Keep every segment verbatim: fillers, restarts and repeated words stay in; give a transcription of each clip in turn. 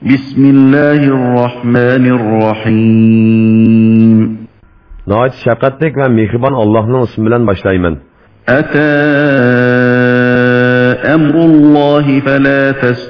Bismillahirrahmanirrahim. Nəhayət şəfqətlik və mehriban Allah'ın ismi bilan başlayman. Ata emrullahi fela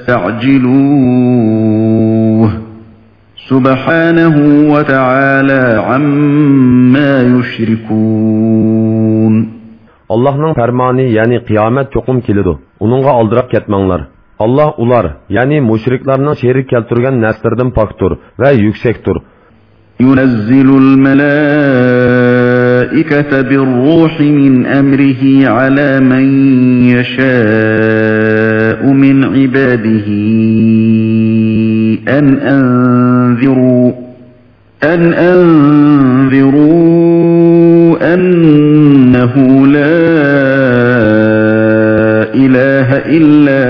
testa'ciluh. Subhanahu ve Teala amma yushrikun. Allah'ın fermanı yani kıyamet çokum kilidu. Onunla aldırap ketmanglar. Allah ular, yani müşriklarning sherik keltirgan narsalardan poktur ve yüksektur. Yunazzilul malaikata bir-ruhi min emrihi ala men yasha'u min ibadihi en enziru en enziru ennehu la ilahe illa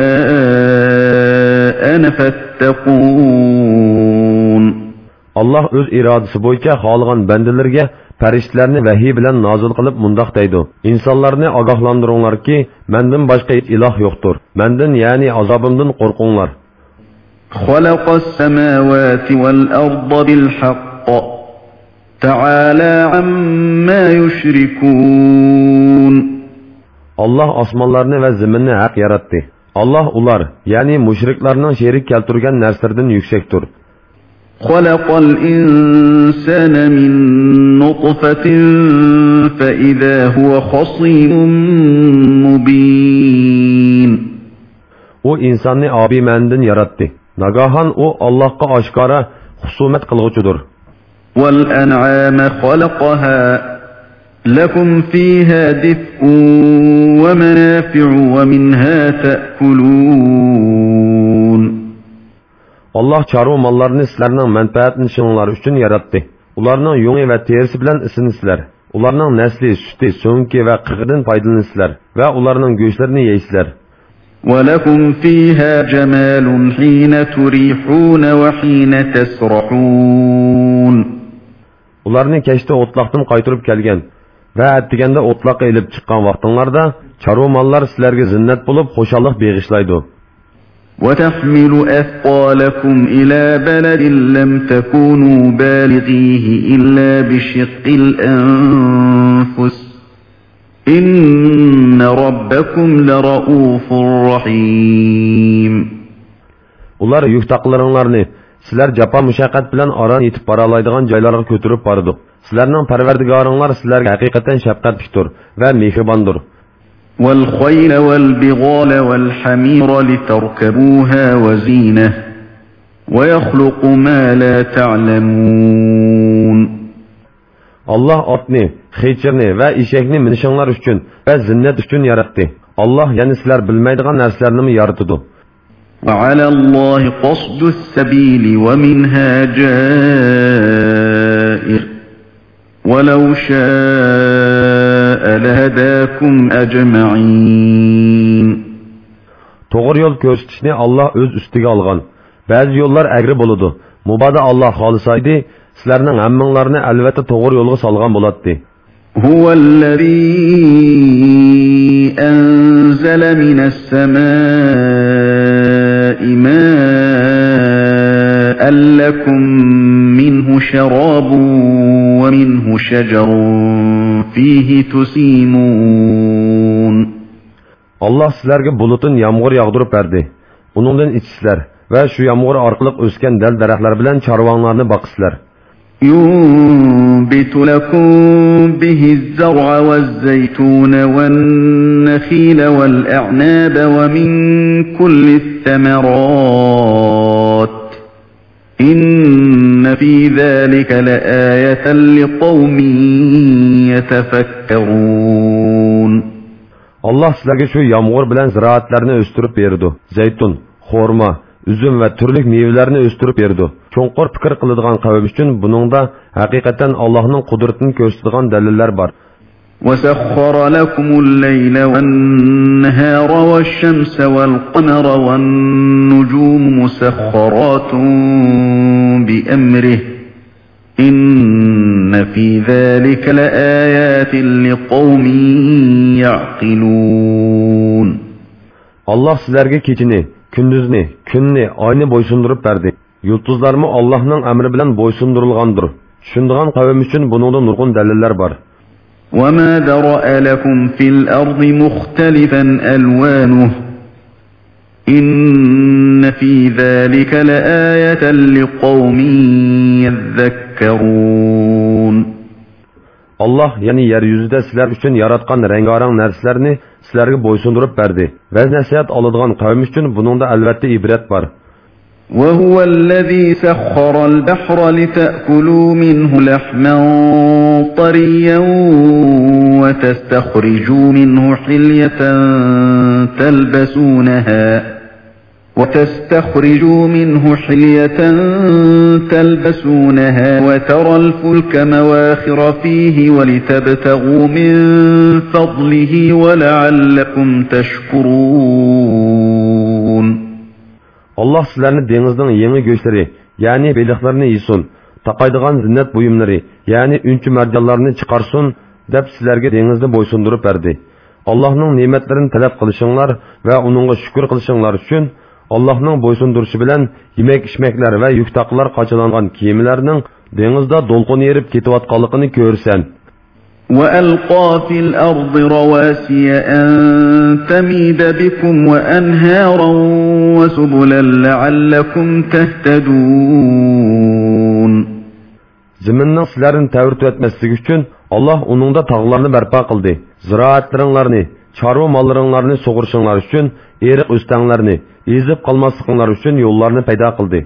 ana fattakun. Allah öz iradesi boyunca xalığan bendelerge periştlerini vahiy bilen nazil kılıp mundaq deydi. İnsanlarını agahlandırınlar ki, menden başka ilah yoktur. Menden yani azabımdan korkunlar. Xalaqas semavati vel arda bil haqq. Ta'ala amma yushrikun. Allah asmanlarını ve zeminni hak yarattı. Allah ular, yani müşriklarının şerik keltirgen nerslerden yüksektir. Xalaqal insana min nutfatin fe izâ huve khasimun mubin. O insanı abi menden yarattı. Nagahan o Allah'a aşkara husumet kılgıçıdır. Vel en'âme xalaqaha. لكم فيها دفء ومنافع ومنها تأكلون. Allah çarı mallarını sizlerinin menfaatini şunlar üçün yarattı. Ularının yungi ve terisi bilen ısınısılar. Ularının nesli, sütü, sönki ve kıgıdın faydalanısılar. Ve ularının göğüslerini yeysizler. وَلَكُمْ فِيهَا جَمَالٌ حِينَ تُرِيحُونَ وَحِينَ تَسْرَحُونَ. Ularını keşte otlaqdan qaytırıp kelgen ve ettigende otlaqqa elip çıqqan vaqtinglarda çarı mallar sizlerge zinnet bulup hoşallık beğişlaydı. وَتَحْمِلُ أَثْقَالَكُمْ إِلَى بَلَدٍ لَمْ تَكُونُوا بَالِغِيهِ إِلَّا بِشِقِّ الْأَنفُسِ إِنَّ رَبَّكُمْ لَرَؤُوفٌ رَحِيمٌ. Ular yük taqlarınlarını sizler capa müşaqqat bilen aran yetip baralaydigan joylarga kötürüp bardı. Sizlerning parvardigoringlar sizlarga haqiqatan shafqatlikdir va mehribondir. وَالْخَيْلَ وَالْبِغَالَ وَالْحَمِيرَ لِتَرْكَبُوهَا وَزِينَةً وَيَخْلُقُ مَا لَا تَعْلَمُونَ. Allah atni, xechirni va eshakni minishinglar uchun va zinnet uchun yaratdi. Allah yani sizlar bilmaydigan narsalarni yaratdi. وَعَلَى اللَّهِ قَصْدُ السَّبِيلِ وَمِنْهَا جَائِرٌ وَلَوْ شَاءَ لَهَدَاكُمْ أَجْمَعِينَ. Doğru yol gösterişini Allah öz üstüge algan. Bazı yollar egri boludu. Mubada Allah xalisaydı, sizlerinin hammanglarını elbette doğru yolga salgan boladı. هُوَ الَّذِي أَنزَلَ مِنَ السَّمَاءِ مَاءً لَكُم مِّنْهُ شَرَابٌ وَمِنْهُ شَجَرٌ فِيهِ تُسِيمُونَ. Allah sizlerge bulutun yağmur yağdırıp verdi. Bunundan içsizler ve şu yağmur arkalık ösken del derekler bilen çarvanlarını bakısızlar. يُنْبِتُ لَكُمْ بِهِ الزَّرْعَ وَالزَّيْتُونَ وَالنَّخِيلَ وَالْأَعْنَابَ وَمِنْ كُلِّ الثَّمَرَاتِ إِنَّ فِي ذَلِكَ لَآيَةً لِقَوْمٍ يَتَفَكَّرُونَ. Allah sizlerge şu yağmur bilen ziraatlarını östürüp verdi. Zeytun, xorma, üzüm ve türlük meyvelerini östürüp verdi. Çoğunqur fikir kılıdığan kavim için bununda hakikaten Allah'ın kudretini gösterdiğin deliller var. وَسَخَّرَ لَكُمُ اللَّيْلَ وَالنَّهَارَ وَالشَّمْسَ وَالْقَمَرَ وَالنُّجُومُ مُسَخَّرَاتٌ بِأَمْرِهِ إِنَّ فِي ذَلِكَ لَآيَاتٍ لِقَوْمٍ يَعْقِلُونَ. Allah sizlerge keçini, gündüzni, günni, ayını boysundurup verdi. Yıldızlarmı Allah'ın emri bilen boysundurulgandır. Düşündüğün kavim için bunun nurgun deliller var. وَمَا ذَرَأَ لَكُمْ فِي الْأَرْضِ مُخْتَلِفًا أَلْوَانُهُ إِنَّ فِي ذَلِكَ لَآيَةً لِقَوْمٍ يَذَّكَّرُونَ Allah yani yeryüzüde sizler için yaratkan rengarenk nerslerini sizlerge boysundurup verdi. Ve nasihat alıdığan kavim için bunun da elbette ibret var. وَهُوَ الَّذِي سَخَّرَ الْبَحْرَ لِتَأْكُلُوا مِنْهُ لَحْمًا طَرِيًّا وَتَسْتَخْرِجُوا مِنْهُ حِلْيَةً تَلْبَسُونَهَا وَتَسْتَخْرِجُوا مِنْهُ حِلْيَةً تَلْبَسُونَهَا وَتَرَى الْفُلْكَ مَوَاخِرَ فِيهِ وَلِتَبْتَغُوا مِنْ فَضْلِهِ وَلَعَلَّكُمْ تَشْكُرُونَ Allah sizlerini denizden yeni göçleri, yani beliklerini yesin, takaydıgan zinnet buyumları, yani üncü mercanlarını çıkarsın, dep sizlerge denizde boysundurup verdi. Allah'ın nimetlerini talep kılışınlar ve onunla şükür kılışınlar için, Allah'ın boysunduruşu bilen yemek içmekler ve yük takılar kaçılangan kiyimlerinin denizde dolgun yerip ketivatkalıkını görsen. وَأَلْقَى فِي الْأَرْضِ رَوَاسِيَ أَن تَمِيدَ بِكُمْ وَأَنْهَارًا وَسُبُلًا لَعَلَّكُمْ تَهْتَدُونَ Ziminning sizlarni tavrt etmeslik için Allah onunda tağlarını berpa kıldı. Ziraatlarınlarını, çarva mallarınlarını soğurşunlar için, erik üstenlerini, ezip kalmaslıklar için yollarını peyda kıldı.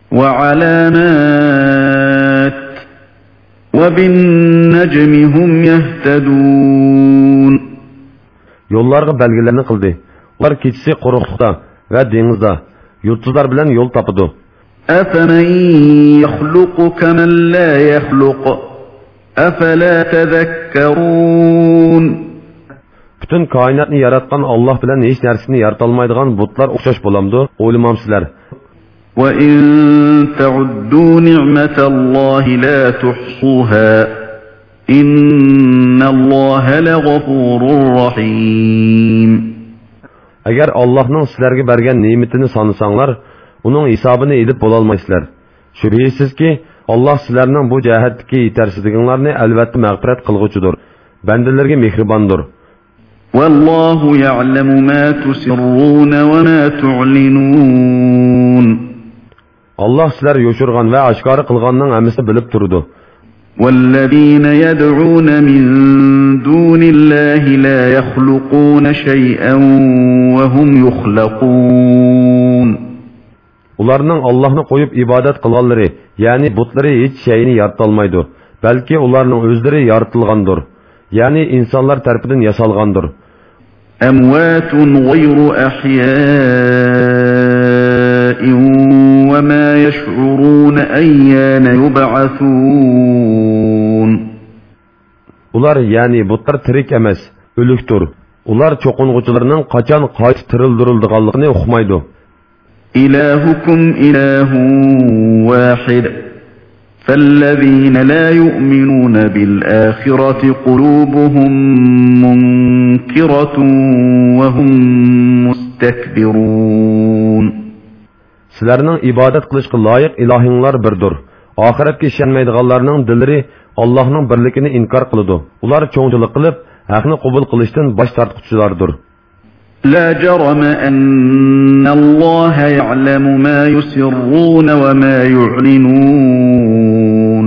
وَعَلَامَاتٍ وَبِالنَّجْمِ هُمْ يَهْتَدُونَ Yollarga belgelerini kıldı. Onlar keçisi quruqlıqda ve denizde, yıldızlar bilen yol tapıdı. أَفَمَنْ يَخْلُقُ كَمَنْ لَا يَخْلُقُ أَفَلَا تَذَكَّرُونَ Bütün kainatını yaratkan Allah bilen hiç nersini yaratalmaydıgan butlar okşaş bulamdı, oylamamsizler. وَإِن تَعُدُّوا نِعْمَةَ اللَّهِ لَا تُحْصُوهَا إِنَّ اللَّهَ لَغَفُورٌ رَحِيمٌ Eğer Allah'ın sizlerge bergen nimetini sanısanlar, onun hesabını edip bolalmaysizlar. Şüphesiz ki Allah sizlerinin bu cehetteki yetersizliklerini elbette mağfiret kılgıcıdır. Bendelerge mehribandır. وَاللَّهُ يَعْلَمُ مَا تُسِرُّونَ وَمَا تُعْلِنُونَ Allah sizler yoşurgan ve aşkarı kılganın emisi bilip durdu. وَالَّذ۪ينَ يَدْعُونَ مِنْ دُونِ اللّٰهِ لَا يَخْلُقُونَ شَيْئًا وَهُمْ يُخْلَقُونَ Ularının Allah'ını koyup ibadet kılanları, yani butları hiç şeyini yaratılmaydı. Belki ularının özleri yaratılgandır. Yani insanlar tarafından yasalgandır. اَمْوَاتٌ غَيْرُ أَحْيَاءٍ وَمَا يَشْعُرُونَ اَيَّانَ يُبْعَثُونَ Ular yani butlar tirik emas, ölüktür. Ular çokunguçularının kaçan kaç tırıldırıldığanlığını uqmaydı. إِلَٰهُكُمْ إِلَٰهٌ وَاحِدٌ فَالَّذ۪ينَ لَا يُؤْمِنُونَ بِالْآخِرَةِ قُلُوبُهُمْ مُنْكِرَةٌ وَهُمْ مُسْتَكْبِرُونَ Sizlerinin ibadet kılışkı layık ilahinlar birdir. Ahiretke işenmeydiğallarının dilleri Allah'ın birlikini inkar kılıdı. Ular çoğunculuk kılıp, haqni qabul qilishdan bosh tortquchilardir. لا جرم أن الله يعلم ما يسرون وما يعلنون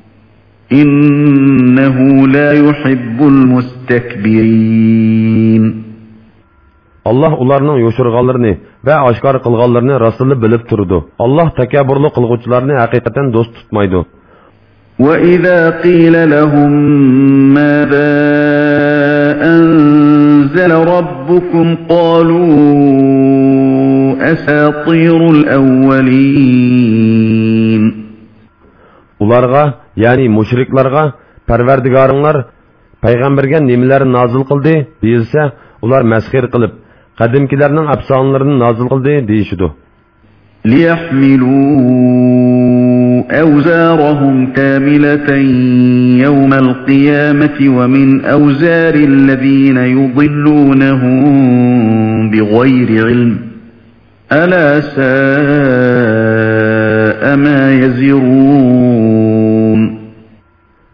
إنه لا يحب المستكبرين Allah ularning yo'shirganlarini va oshkor qilganlarini rasuli bilib turdi. Allah takabburli qilguvchilarni haqiqatan do'st tutmaydi. وَإِذَا قِيلَ لَهُم مَّاذَا أَنزَلَ رَبُّكُمْ قَالُوا أَسَاطِيرُ الْأَوَّلِينَ Ularga, yani müşriklarga, Parvardigoringlar payg'ambarga nimalarni nozil qildi deyilsa, ular masxir qilib, qadimkilarning afsonalarini nozil qildi deyishdi. لِيَحْمِلُوا أَوْزَارَهُمْ كَامِلَةً يَوْمَ الْقِيَامَةِ وَمِنْ أَوْزَارِ الَّذِينَ يُضِلُّونَهُم بِغَيْرِ عِلْمٍ أَلَا سَاءَ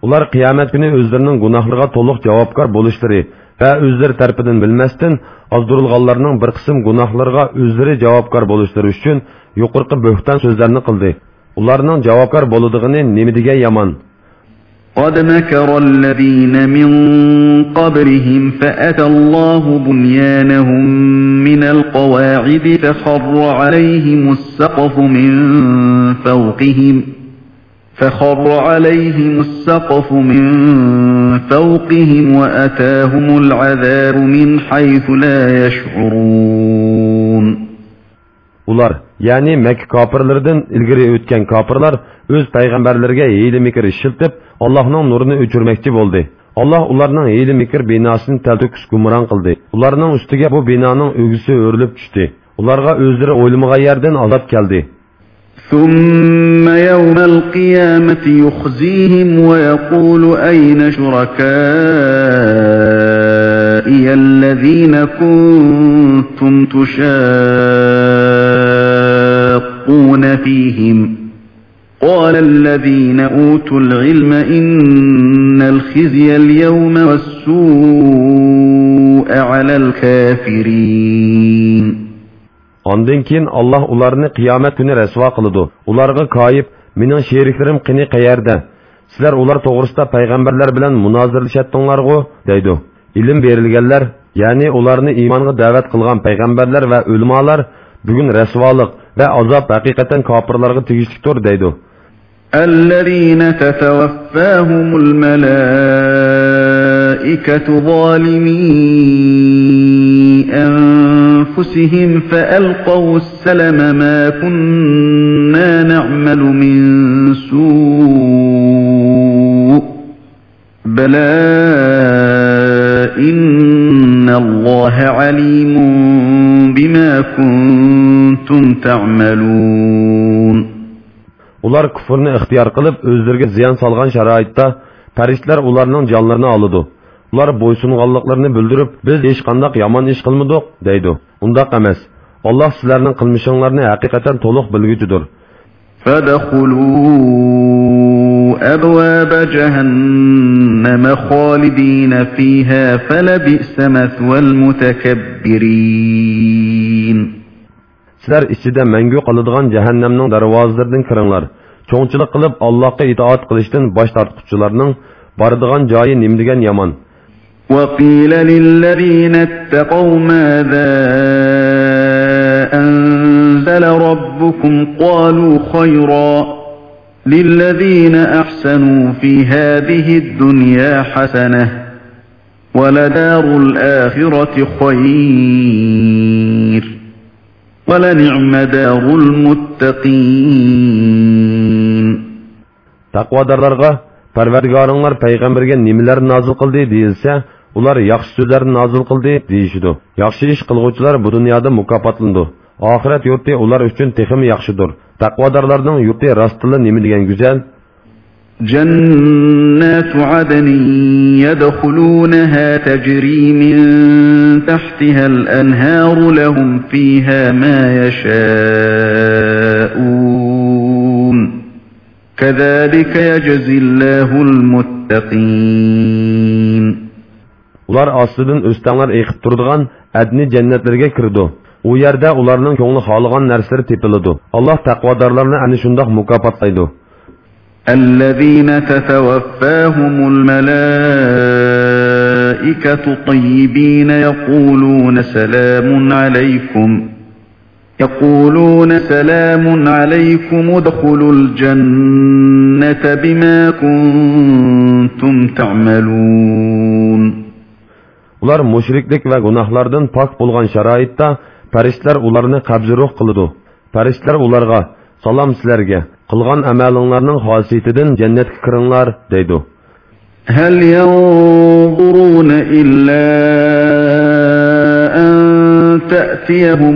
Ular qiyomat kuni o'zlarining gunohlariga to'liq javobgar bo'lishlari va o'zlari tarafidan bilmasdan ozdirilganlarning bir qism gunohlariga o'zlari javobgar bo'lishlari uchun yuqorqi bo'hton so'zlarni qildi. Ularning javobgar bo'ladigini nima degan yomon. قد مكر الذين من قبلهم فأتى الله بنيانهم من القواعد فخر عليهم السقف من فوقهم فخر عليهم السقف من فوقهم وأتاهم العذاب من حيث لا يشعرون. Ular, yani Mekke kafirlerinden ilgiri ötken kafirler öz peygamberlerine hile mikir işiltip Allah'ın nurunu öçürmekçi oldu. Allah ularning hile mikir binasını teltöküs gumuran kıldı. Ularning üstüge bu binanın ögüsü örülüp düştü. Ularga özleri oylamağa yerden azap geldi. ثم يوم القيامة يخزيهم ويقول أين شركائي الذين كنتم تشاقون فيهم قال الذين أوتوا العلم إن الخزي اليوم والسوء على الكافرين. Ondan keyin Allah ularni qiyomat kuni rasvo qiladi. Ularga qoyib, mening sheriklarim qini qayerda? Sizlar ular to'g'risida payg'ambarlar bilan munozirlashatdinglar-ku, deydi. Ilm berilganlar, ya'ni ularni iymonga da'vat qilgan payg'ambarlar va ulamolar bugun rasvolik va azob haqiqatan kofirlarga tegishlidir, deydi. الذين تتوفاهم الملائكة ظالمي أنفسهم فألقوا السلم ما كنا نعمل من سوء بلى إن الله عليم بما كنتم تعملون. Ular kufrni ixtiyor qilib, o'zlariga ziyon solgan sharoitda farishtalar ularning jonlarini oladi. Ular bo'ysunganliklarini bildirib, biz hech qanday yomon ish qilmadik, deydi. Undaq emas. Alloh sizlarning qilmishinglarni haqiqatan to'liq bilguchidir. فَدَخُلُوا أَبْوَابَ جَهَنَّمَ خَالِدِينَ فِيهَا فَلَبِئْسَ مَثْوَى الْمُتَكَبِّرِينَ. Sizlar ichida mangu qoladigan jahannamning darvozalaridan kiringlar. Cho'ngchilik qilib Allohga itoat qilishdan bosh tortquchilarning boradigan joyi nima degan yomon. وَقِيلَ لِلَّذِينَ اتَّقَوْا مَاذَا أَنزَلَ رَبُّكُمْ قَالُوا خَيْرًا لِلَّذِينَ أَحْسَنُوا فِي هَذِهِ الدُّنْيَا حَسَنَةٌ وَلَدَارُ الْآخِرَةِ خَيْرٌ وَلَنِعْمَ دَارُ الْمُتَّقِينَ. Taqvodorlarga Parvardigoringlar payg'ambarga nimalar nozil qildi deyilsa, ular yaxshi so'zlar nozil qildi deyishidi. Yaxshi ish qilguvchilar bu dunyoda mukofotlandi. Oxirat yurti ular uchun texim yaxshidir. Taqvodorlarning yurti rostila nima degan go'zal. جنات عدن يدخلونها تجري من تحتها الأنهار لهم فيها ما يشاءون كذلك يجزي الله المتقين. Ular astidan o'stanlar eqib turadigan adni jannatlarga kirdi. U yerda ularning ko'ngli xoligan narsalar tepiladi. Alloh taqvodorlarni ana shundoq mukofotlaydi. الذين تتوفاهم الملائكة طيبين يقولون سلام عليكم يقولون سلام عليكم ادخلوا الجنة بما كنتم تعملون. Ular müşriklik ve günahlardan pak bulgan şaraitda farishtalar ularni qabziruh qiladi. Farishtalar ularga salom sizlarga qilgan amalinglarning xosiyatidan jannatga kiringlar deydi. هل ينظرون إلا أن تأتيهم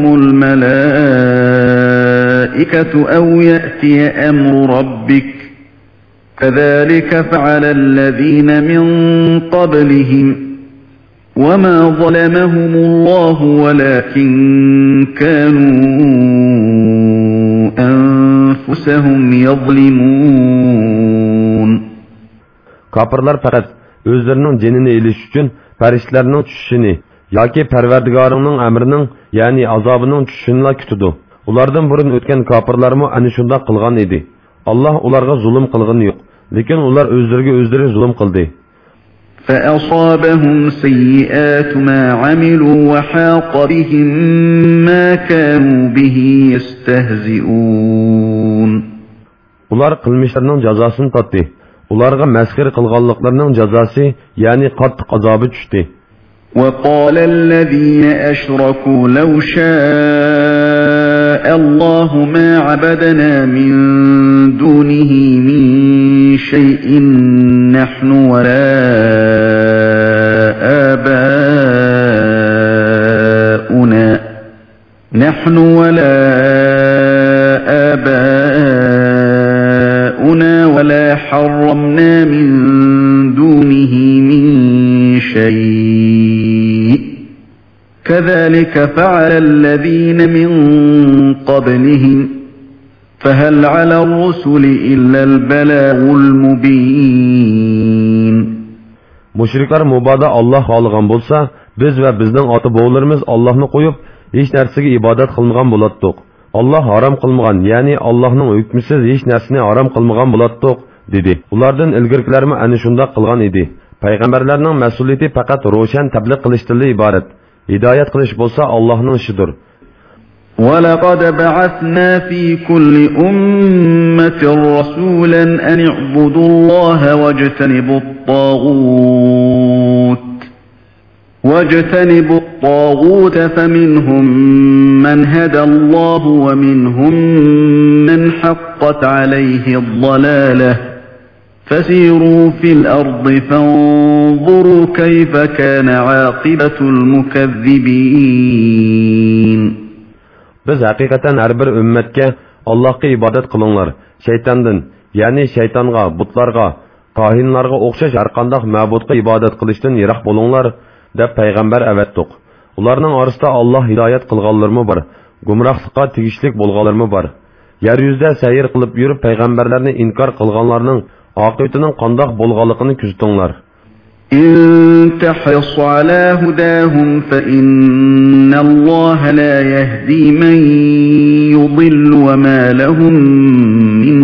الملائكة أو يأتي أمر ربك كذلك فعل الذين من قبلهم وما ظلمهم الله ولكن كانوا أنفسهم يظلمون. Kafirlar faqat o'zlarining jinini elish uchun farishtalarning tushishini yoki Parvardigoringning amrining, ya'ni azobining tushishini kutdi. Ulardan burun o'tgan kafirlarmo ana shunday qilgan edi. Alloh ularga zulm qilgani yo'q, lekin ular o'zlariga o'zlari zulm qildi. فأصابهم سيئات ما عملوا وحاق بهم ما كانوا به يستهزئون. Ular qilmishlarining jazosini totdi. Ularga masxir qilganliklarining jazosi, ya'ni qattiq azobi tushdi. وقال الذين أشركوا لو شاء الله ما عبدنا من دونه من شيء نحن ولا آباؤنا نحن ولا آباؤنا ولا حرمنا من دونه من شيء كذلك فعل الذين من قبلهم فهل على الرسل إلا البلاغ المبين. Müşrikler mübada Allah alğan bolsa, biz ve bizden atı boğularımız Allah'ını koyup, hiç nersige ibadet kılmagan bulattık. Allah haram kılmagan, yani Allah'ın hükmüsüz hiç nersini haram kılmagan bulattık, dedi. Ulardan ilgirkilerimi eni şunda kılgan idi. Peygamberlerinin mesuliyeti fakat roşen tebliğ kılıştırlığı ibaret. Hidayet kılış bolsa Allah'ın işidir. وَلَقَدْ بَعَثْنَا فِي كُلِّ أُمَّةٍ رَسُولًا أَنِ اعْبُدُوا اللَّهَ وَاجْتَنِبُوا الطَّاغُوتَ وَاجْتَنِبُوا الطَّاغُوتَ فَمِنْهُمْ مَنْ هَدَى اللَّهُ وَمِنْهُمْ مَنْ حَقَّتْ عَلَيْهِ الضَّلَالَةُ فَسِيرُوا فِي الْأَرْضِ فَانظُرُوا كَيْفَ كَانَ عَاقِبَةُ الْمُكَذِّبِينَ. Biz hakikaten her bir ümmetke Allah'a ibadet kılınlar. Şeytandan, yani şeytanga, butlarga, kahinlarga okşaş arkandak mabudga ibadet kılıştın yirak bolunlar, deb peygamber evettik. Ularning arasında Allah hidayet kılganlarımı var, gumrahlıkka tigişlik bolganlarımı var. Yeryüzde seyir kılıp yürüp peygamberlerini inkar kılganlarının akıbetinin kandak bolgalıkını küzdünler. إن تحرص على هداهم فإن الله لا يهدي من يضل وما لهم من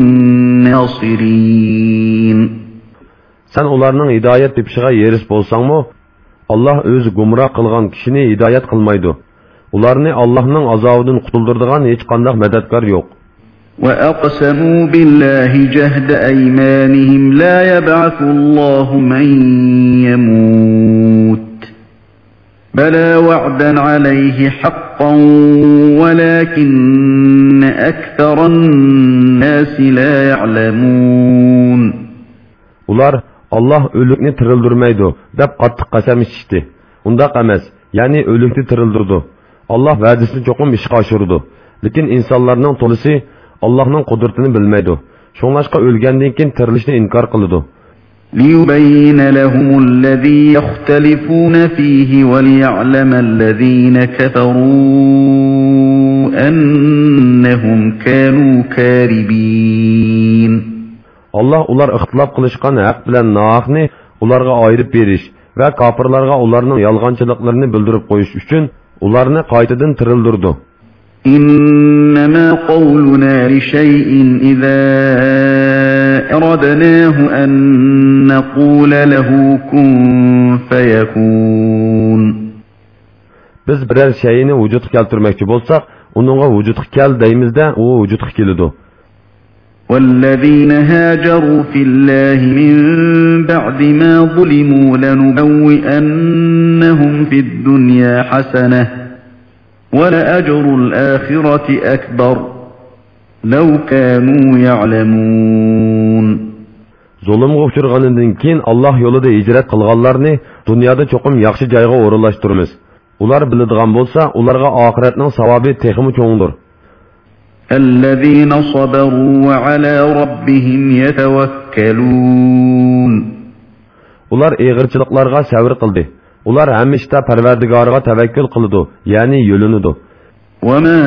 ناصرين. Sen onların hidayet tepişiğe yeris bolsan mı? Allah öz gumrah kılgan kişini hidayet kılmaydı. Onlarını Allah'ın azabından kutuldurduğun hiç kandak medetkar yok. وَأَقْسَمُوا بِاللَّهِ جَهْدَ أَيْمَانِهِمْ لَا يَبْعَثُ اللَّهُ مَنْ يَمُوتُ بَلَى وَعْدًا عَلَيْهِ حَقًّا وَلَكِنَّ أَكْثَرَ النَّاسِ لَا يَعْلَمُونَ. Ular Allah ölükni tirildürmeydi dep qattiq qasam içişti. Undaq emas, yani ölükni tirildurdu. Allah va'dasini çoqum işqa aşırdı. Lekin insanlarning tolisi Allah'ın kudretini bilmeydi. Şonlaşqa ölgəndən keyin tirilishni inkar qılıdı. لِيُبَيِّنَ لَهُمُ الَّذِي يَخْتَلِفُونَ فِيهِ وَلِيَعْلَمَ الَّذِينَ كَفَرُوا أَنَّهُمْ كَانُوا كَارِبِينَ. Allah ular ixtilaf qilishgan haq bilan nahaqni ularga ayırıp berish va kafirlarga ularning yalğançılıqlarını bildirib qo'yish uchun ularni qaytadan tirildirdi. إنما قولنا لشيء إذا أردناه أن نقول له كن فيكون. Biz birer şeyini vücutga keltirmoqchi bo'lsak, uningga vücutga kel deymizda, u vücutga keladi. والذين هاجروا في الله من بعد ما ظلموا لنبوئنهم في الدنيا حسنة وَلَأَجْرُ الْآخِرَةِ أَكْبَرُ لَوْ كَانُوا يَعْلَمُونَ. Zulümge uçurganından keyin Allah yolida hicret qilganlarni dunyoda cho'qim yaxshi joyga o'rinlashtiramiz. Ular biladigan bo'lsa, ularga oxiratning savobi texmi cho'ngdir. الَّذِينَ صَبَرُوا وَعَلَى رَبِّهِمْ يَتَوَكَّلُونَ. Ular egirchiliklarga sabr qildi. Ular həmişdə Pərverdigarığa təvəkkül qılıdı, yəni yölünüdü. وَمَا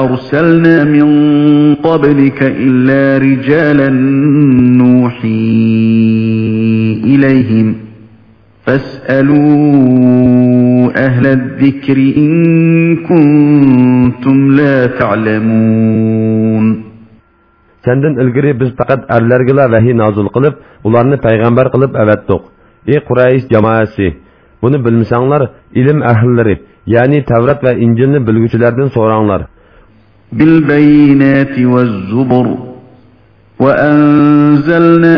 أَرْسَلْنَا مِنْ قَبْلِكَ إِلَّا رِجَالًا نُوحِي إليهم فاسألوا أهل الذكر إن كنتم لا تعلمون. Senden ilgiri biz faqat erlergila vahiy nazil qilib, ularni payg'ambar qilib avatdiq. Ey Quraysh jamoasi, buni bilmasanglar, ilm ahllari, ya'ni Tavrat va Injilni bilguvchilardan so'ranglar. Bil bayinati vaz zubur va anzalna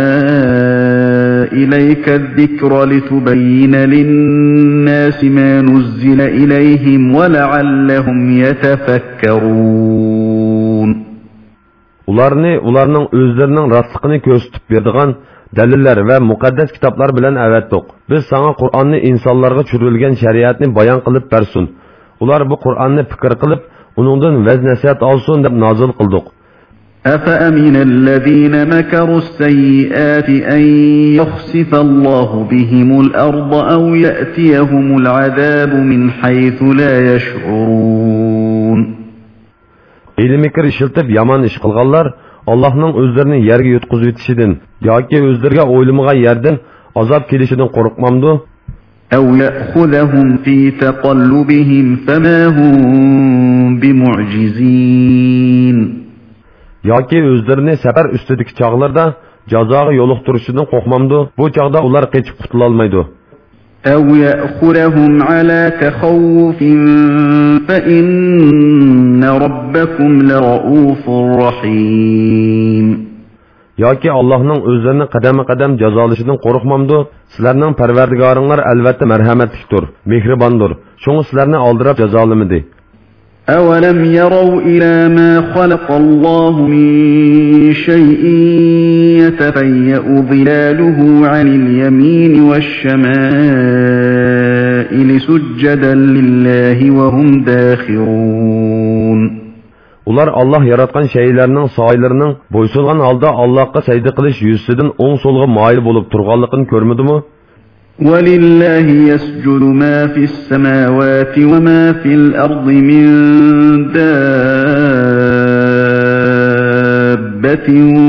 ilayka az-zikra litubayyina lin-nasi ma nuzzila ilayhim va la'allahum yatafakkarun. Ularni, ularning o'zlarining rostligini ko'rsatib beradigan dalillar va muqaddas kitoblar bilan avatdiq. Biz sana Qur'onni insonlarga tushirilgan shariatni bayon qilib bersin. Ular bu Qur'onni fikr qilib, uningdan vaz nasihat olsin deb nozil qildik. Afa aminallazina makarus sayyiati an yakhsifallohu bihimul arda aw ya'tiyahumul azabu min haythu la yash'urun. İlmikir işiltib yaman iş qilganlar Allah'ның o'zlarini yerga yutkizib etishidan yoki o'zlariga o'ylamagan yerdan azob kelishidan qo'rqmamdi. Aw ya'khudhum fi taqallubihim fama hum bimu'jizin. Yoki o'zlarini safar ustidagi chog'larda jazoga yo'liqtirishidan qo'rqmamdi. Bu chog'da ular qochib qutula olmaydi. أو يأخذهم على تخوف فإن ربكم لرؤوف رحيم. Yoki Allah'ның o'zlarini qadama-qadam jazolashidan qo'rqmamdi. Sizlarning Parvardigoringlar albatta marhamatlikdir, mehribondir. Shunga sizlarni oldirib jazolamadi. أولم يروا إلى ما خلق الله من شيء يتفيأ ظلاله عن اليمين والشمائل سجدا لله وهم داخرون. Ular Allah yaratgan şeylerinin sayılarının boysungan halda Allah'a secde qilish yüzüden o'ng so'lga moyil bo'lib turganligini ko'rmadimi? وَلِلَّهِ يَسْجُدُ مَا فِي السَّمَاوَاتِ وَمَا فِي الْأَرْضِ مِنْ دَابَّةٍ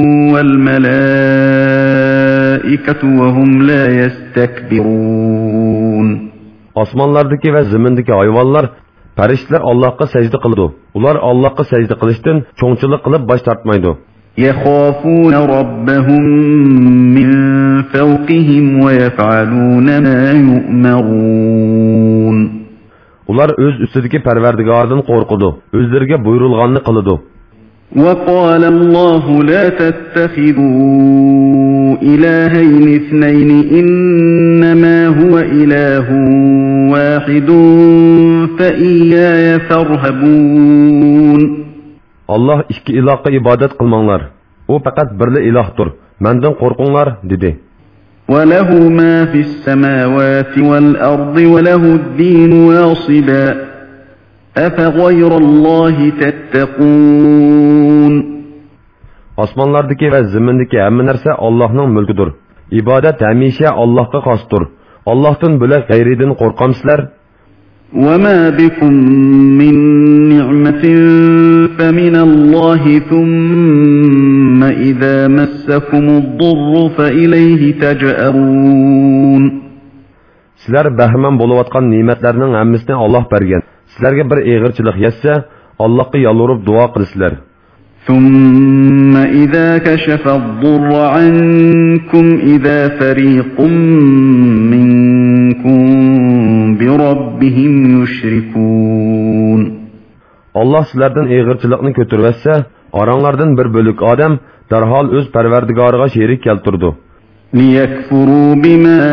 وَالْمَلَائِكَةُ وَهُمْ لَا يَسْتَكْبِرُونَ. Osmanlardaki ve zimindeki hayvanlar, periştler Allah'a secde kıldı. Ular Allah'a secde kılıştın, çoğunçılık kılıp baş tartmaydı. يَخَافُونَ رَبَّهُمْ مِنْ فَوْقِهِمْ وَيَفْعَلُونَ مَا يُؤْمَرُونَ. Ular öz üstüdeki Perverdigardan korkudu. Özlerine buyurulganını kılıdı. وَقَالَ اللَّهُ لَا تَتَّخِذُوا إِلَٰهَيْنِ اثْنَيْنِ إِنَّمَا هُوَ إِلَٰهٌ وَاحِدٌ فَإِيَّايَ فَارْهَبُونَ. Allah iki ilahqa ibadet kılmanlar. O fakat birli ilahdır. Menden korkunlar dedi. وَلَهُ مَا فِي السَّمَاوَاتِ وَالْأَرْضِ وَلَهُ الدِّينُ وَاصِبًا أَفَغَيْرَ اللّٰهِ تَتَّقُونَ. Osmanlardaki ve zimindeki hemen nerse Allah'ın mülküdür. İbadet hemişe Allah'a khasdır. Allah'tan böyle gayriden korkamsızlar. وَمَا بِكُم مِّن نِّعْمَةٍ فَمِنَ اللَّهِ ثُمَّ إِذَا مَسَّكُمُ الضُّرُّ فَإِلَيْهِ تَجْأَرُونَ. Sizler bahman boluvatkan nimetlerinin hemmisini Allah bergen. Sizlerge bir eğirçilik yetse Allah'a yalvarıp dua kılısılar. ثُمَّ إِذَا كَشَفَ الضُّرَّ عَنكُمْ إِذَا فَرِيقٌ مِّنكُمْ بِرَبِّهِمْ يُشْرِكُونَ. Allah sizlerden eğirçilikni kötürvetse, aranlardan bir bölük adam derhal öz perverdigarıga şerik keltirdi. لِيَكْفُرُوا بِمَا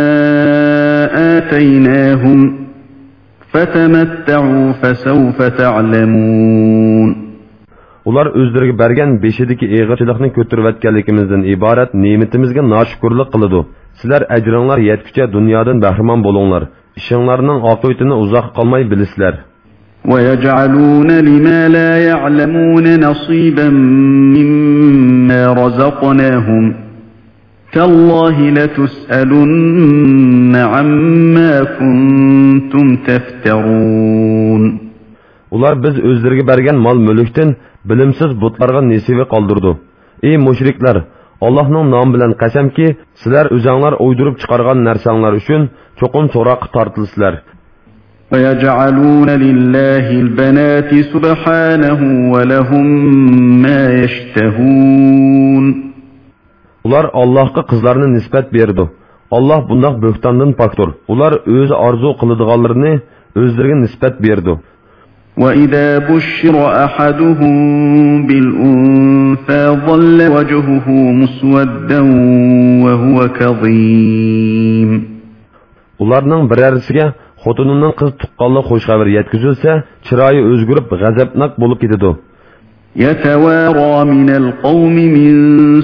آتَيْنَاهُمْ فَتَمَتَّعُوا فَسَوْفَ تَعْلَمُونَ. Ular özlerine bergen beşideki eğirçilikni kötürvetkenlikimizden ibaret nimetimizge naşükürlük kılıdı. Sizler ecrinlar yetkiçe dünyadan bahriman bolunlar. İşinlarının akıbetini uzak kalmayı bilisler. وَيَجْعَلُونَ لِمَا لَا يَعْلَمُونَ نَصِيبًا مِّمَّا رَزَقْنَاهُمْ تَاللَّهِ لَتُسْأَلُنَّ عَمَّا كُنْتُمْ تَفْتَرُونَ. Ular biz özlerine bergen mal mülükten bilimsiz butlarga nesibi kaldırdı. Ey müşrikler, Allah'ның namı bilan qasamki, sizlar o'zinglar o'ydirib chiqargan narsanglar uchun cho'qim so'roqqa tortilsizlar. وَيَجْعَلُونَ لِلَّهِ الْبَنَاتِ سُبْحَانَهُ وَلَهُم مَّا يَشْتَهُونَ. Ular Allah'qa qizlarni nisbat berdi. Allah bundaq bo'xtondan pokdir. Ular o'zi arzu qiladiganlarini o'zlariga nisbat berdi. وَإِذَا بُشِّرَ أَحَدُهُم بِالْأُنثَىٰ ظَلَّ وَجْهُهُ مُسْوَدًّا وَهُوَ كَظِيمٌ. Ularning birarisiga xotininning qiz tuqqanlik xush xabar yetkazilsa, chiroyi o'zgarib g'azabnak bo'lib ketadi. يَتَوَارَى مِنَ الْقَوْمِ مِنْ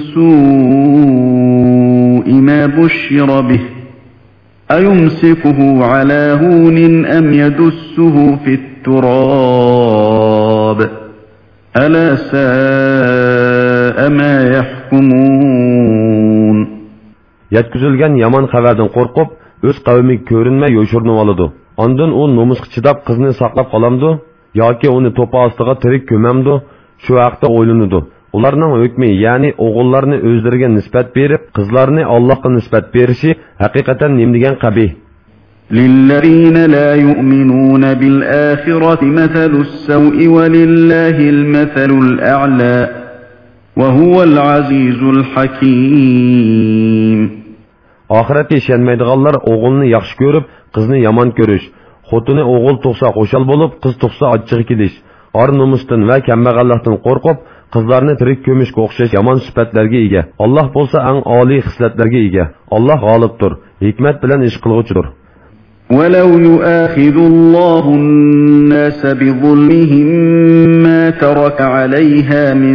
سُوءِ مَا بُشِّرَ بِهِ أَيُمْسِكُهُ عَلَى هُونٍ أَمْ يَدُسُّهُ فِي التُّرَابِ أَلَا سَاءَ مَا يَحْكُمُونَ. Yetkazilgan yomon xabardan qo'rqib, o'z qavmiga ko'rinmay yo'shirnib oladi. Ondan u nomusga chidab qizni saqlab qolamdi yoki uni to'pa ostiga tirik ko'mamdi? Shu vaqtda o'ylanadi. Ularning hukmi, ya'ni o'g'illarni o'zlariga nisbat berib, qizlarni Allohga nisbat berishi haqiqatan nima degan qabih. لِلَّذِينَ لَا يُؤْمِنُونَ بِالْآخِرَةِ مَثَلُ السَّوْءِ وَلِلَّهِ الْمَثَلُ الْأَعْلَى وَهُوَ الْعَزِيزُ الْحَكِيمُ. Oxiratga ishonmaydiganlar o'g'ilni yaxshi ko'rib, qizni yomon ko'rish, xotini o'g'il tug'sa qo'shal bo'lib, qiz tug'sa achchig'i kelish, or nomusdan va kambag'allikdan qo'rqib, qizlarni tirik ko'mishga o'xshash yomon sifatlarga ega. Alloh bo'lsa eng oliy xislatlarga ega. Alloh g'olibdir, hikmat bilan ish qiluvchidir. وَلَوْ يُؤَاخِذُ اللَّهُ النَّاسَ بِظُلْمِهِم مَّا تَرَكَ عَلَيْهَا مِن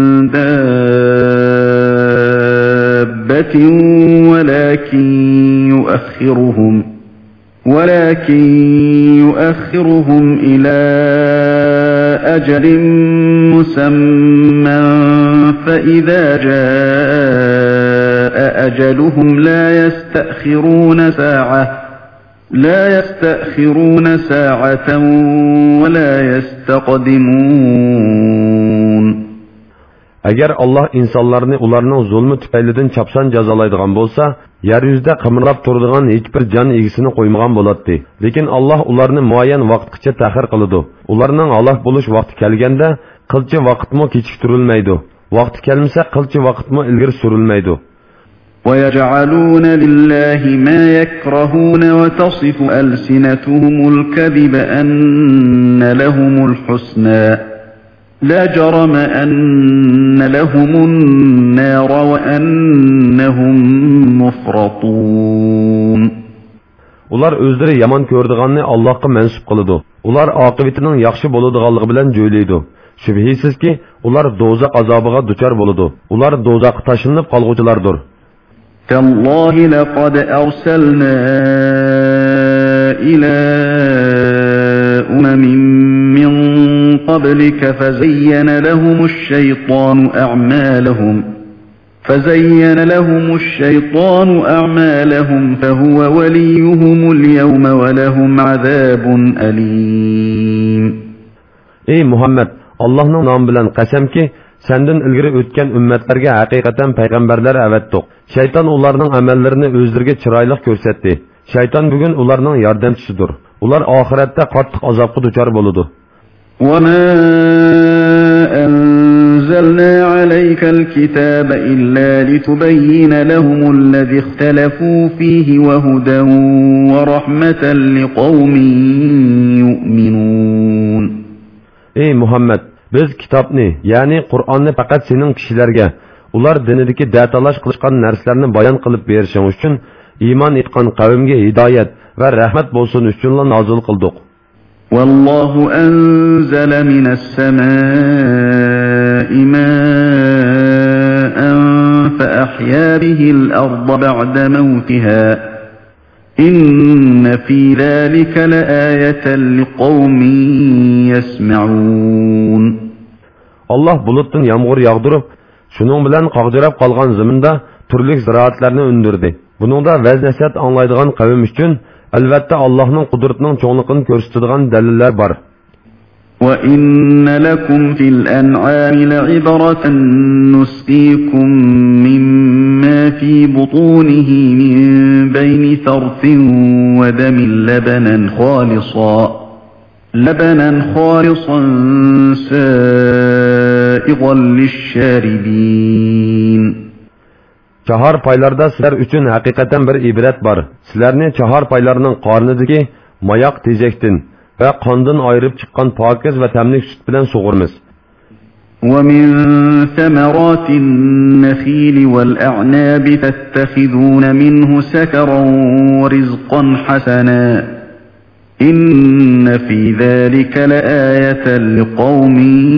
دَابَّةٍ وَلَكِن يُؤَخِّرُهُمْ ولكن يؤخرهم إلى أجل مسمى فإذا جاء أجلهم لا يستأخرون ساعة لا يستأخرون ساعة ولا يستقدمون. Agar Allah insonlarni ularning zulmi tufaylidan chapsan jazolaydigan bo'lsa, yer yuzida qimirlab turadigan hech bir jon egisini qo'ymagan bo'ladi. Lekin Alloh ularni muayyan vaqtgacha ta'xir qiladi. Ularning halok bo'lish vaqti kelganda qilchi vaqtmo kechiktirilmaydi. Vaqti kelmasa qilchi vaqtmo ilgari surilmaydi. وَيَجْعَلُونَ لِلَّهِ مَا يَكْرَهُونَ وَتَصِفُ أَلْسِنَتُهُمُ الْكَذِبَ أَنَّ لَهُمُ الْحُسْنَى لا جرم أن لهم النار وأنهم مفرطون. Ular özleri yaman ko'rdiganni Allohga mansub qiladi. Ular oqibatining yaxshi bo'ladiganligi bilan jo'ylaydi. Shubhisizki, ular do'zax azobiga duchor bo'ladi. Ular do'zaxga tashlanib qolguvchilardir. Tallahi laqad arsalna ila umamin min قبلك فزين لهم الشيطان أعمالهم فزين لهم الشيطان أعمالهم فهو وليهم اليوم ولهم عذاب أليم. Ey Muhammed, Allah'ın namı bilan qasamki, senden ilgiri o'tgan ummatlarga haqiqatan payg'ambarlar avatdiq. Shayton ularning amallarini o'zlariga chiroyli ko'rsatdi. Shayton bugun ularning yordamchisidir. Ular oxiratda qattiq azobga duchor bo'ladi. وَمَا أَنزَلْنَا عَلَيْكَ الْكِتَابَ إِلَّا لِتُبَيِّنَ لَهُمُ الَّذِي اخْتَلَفُوا فِيهِ وَهُدًى وَرَحْمَةً لِقَوْمٍ يُؤْمِنُونَ. Ey Muhammed, biz kitobni, ya'ni Qur'onni faqat sening kishilarga, ular dinidagi datalash qilishgan narsalarni bayon qilib berishing uchun, iymon etgan qavmga hidoyat va rahmat bo'lsin uchun nozil qildik. والله أنزل من السماء ماء فأحيا به الأرض بعد موتها إن في ذلك لآية لقوم يسمعون. Allah bulutdan yağmur yağdırıp, şunun bilen qaqdırab qalğan zimində türlük ziraatlarını öndürdü. Bununda vəz-nəsihat anlaydıgan qavm üçün albatta Allohning qudratining cho'ngligini ko'rsatadigan dalillar bor. وَإِنَّ لَكُمْ فِي الْأَنْعَامِ لَعِبْرَةً نُسْقِيكُم مِّمَّا في بطونه من بين فرث ودم لبنا خالصا لبنا خالصا سائغا للشاربين. Chahar paylarda sizlar uchun haqiqatan bir ibrat bor. Sizlarni chahar paylarning qornidagi mayoq tejekdan va qondan ayirib chiqqan pokiz va tamlik sut bilan sug'urmiz. ومن ثمرات النخيل والأعناب تتخذون منه سكرا ورزقا حسنا إن في ذلك لآية لقوم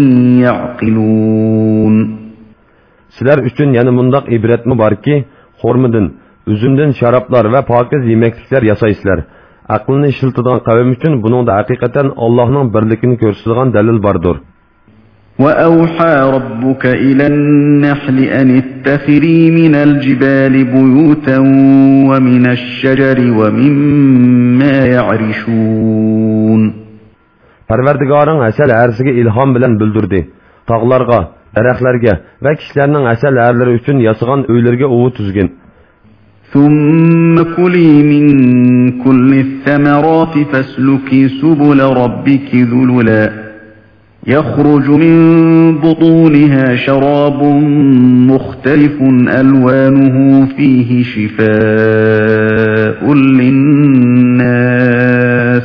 يعقلون. Sizlar uchun yana mundaq ibratmi borki, xurmidan, üzümdan sharoblar va pokiz yemekliklar yasaysizlar. Aqlni ishlatadigan qavm uchun buningda haqiqatan Allohning birligini ko'rsatadigan dalil bordir. وأوحى ربك إلى النحل أن اتخذي من الجبال بيوتا ومن الشجر ومما يعرشون. Parvardigoring asal arsiga ilhom bilan bildirdi. Tog'larga, daraxtlarga va kishilarning asal arlari uchun yasagan uylarga uvu tuzgin. ثم كلي من كل الثمرات فاسلكي سبل ربك ذللا يخرج من بطونها شراب مختلف ألوانه فيه شفاء للناس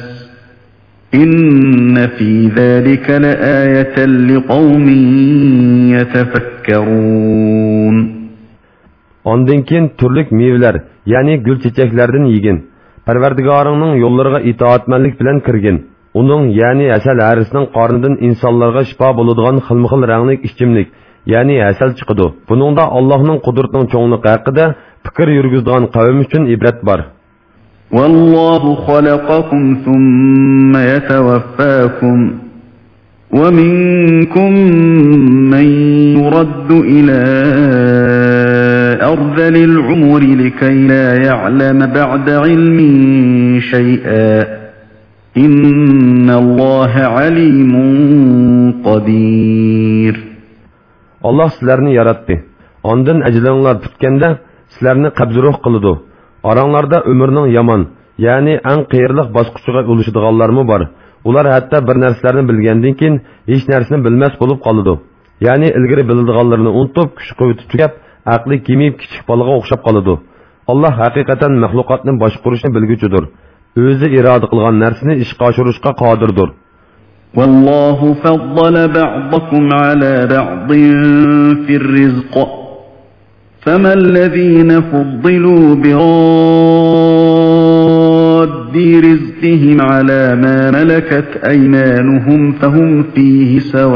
إن في ذلك لآية لقوم يتفكرون. Ondan keyin turlik meyveler, yani gül çiçeklerden yegin. Parvardigoringning yo'llariga itoatmanlik bilan kirgin. Uning, yani asal harisining qornidan insonlarga shifo bo'ladigan xilma-xil rangli ichimlik, yani asal chiqadi. Buningda Allohning qudratining cho'ngligi haqida fikr yurgizadigan qavm uchun ibrat bor. Vallohu xalaqakum thumma yatawaffakum. ومنكم من يرد إلى أرذل العمر لكي لا يعلم بعد علم شيئا إن الله عليم قدير. Allah sizlarni yaratdi. Ondan ajlinglar tutganda sizlarni qabzruh qiladi. Oranglarda ömürning yomon, ya'ni eng qiyirliq bosqichiga ulashadiganlarmi bor. Ular hatta bir narsalarni bilgandan keyin hech narsani bilmas bo'lib qoladi. Ya'ni ilgari biladiganlarini unutib, kuch-quvvati tugab, aqli kemiyib kichik bolaga o'xshab qoladi. Alloh haqiqatan mahluqotni boshqarishni bilguchidir. O'zi iroda qilgan narsani ishga oshirishga qodirdir. Vallohu faddala ba'dakum ala ba'din fir rizq. Famallazina fuddilu bi برزقهم على ما ملكت أيمانهم فهم فيه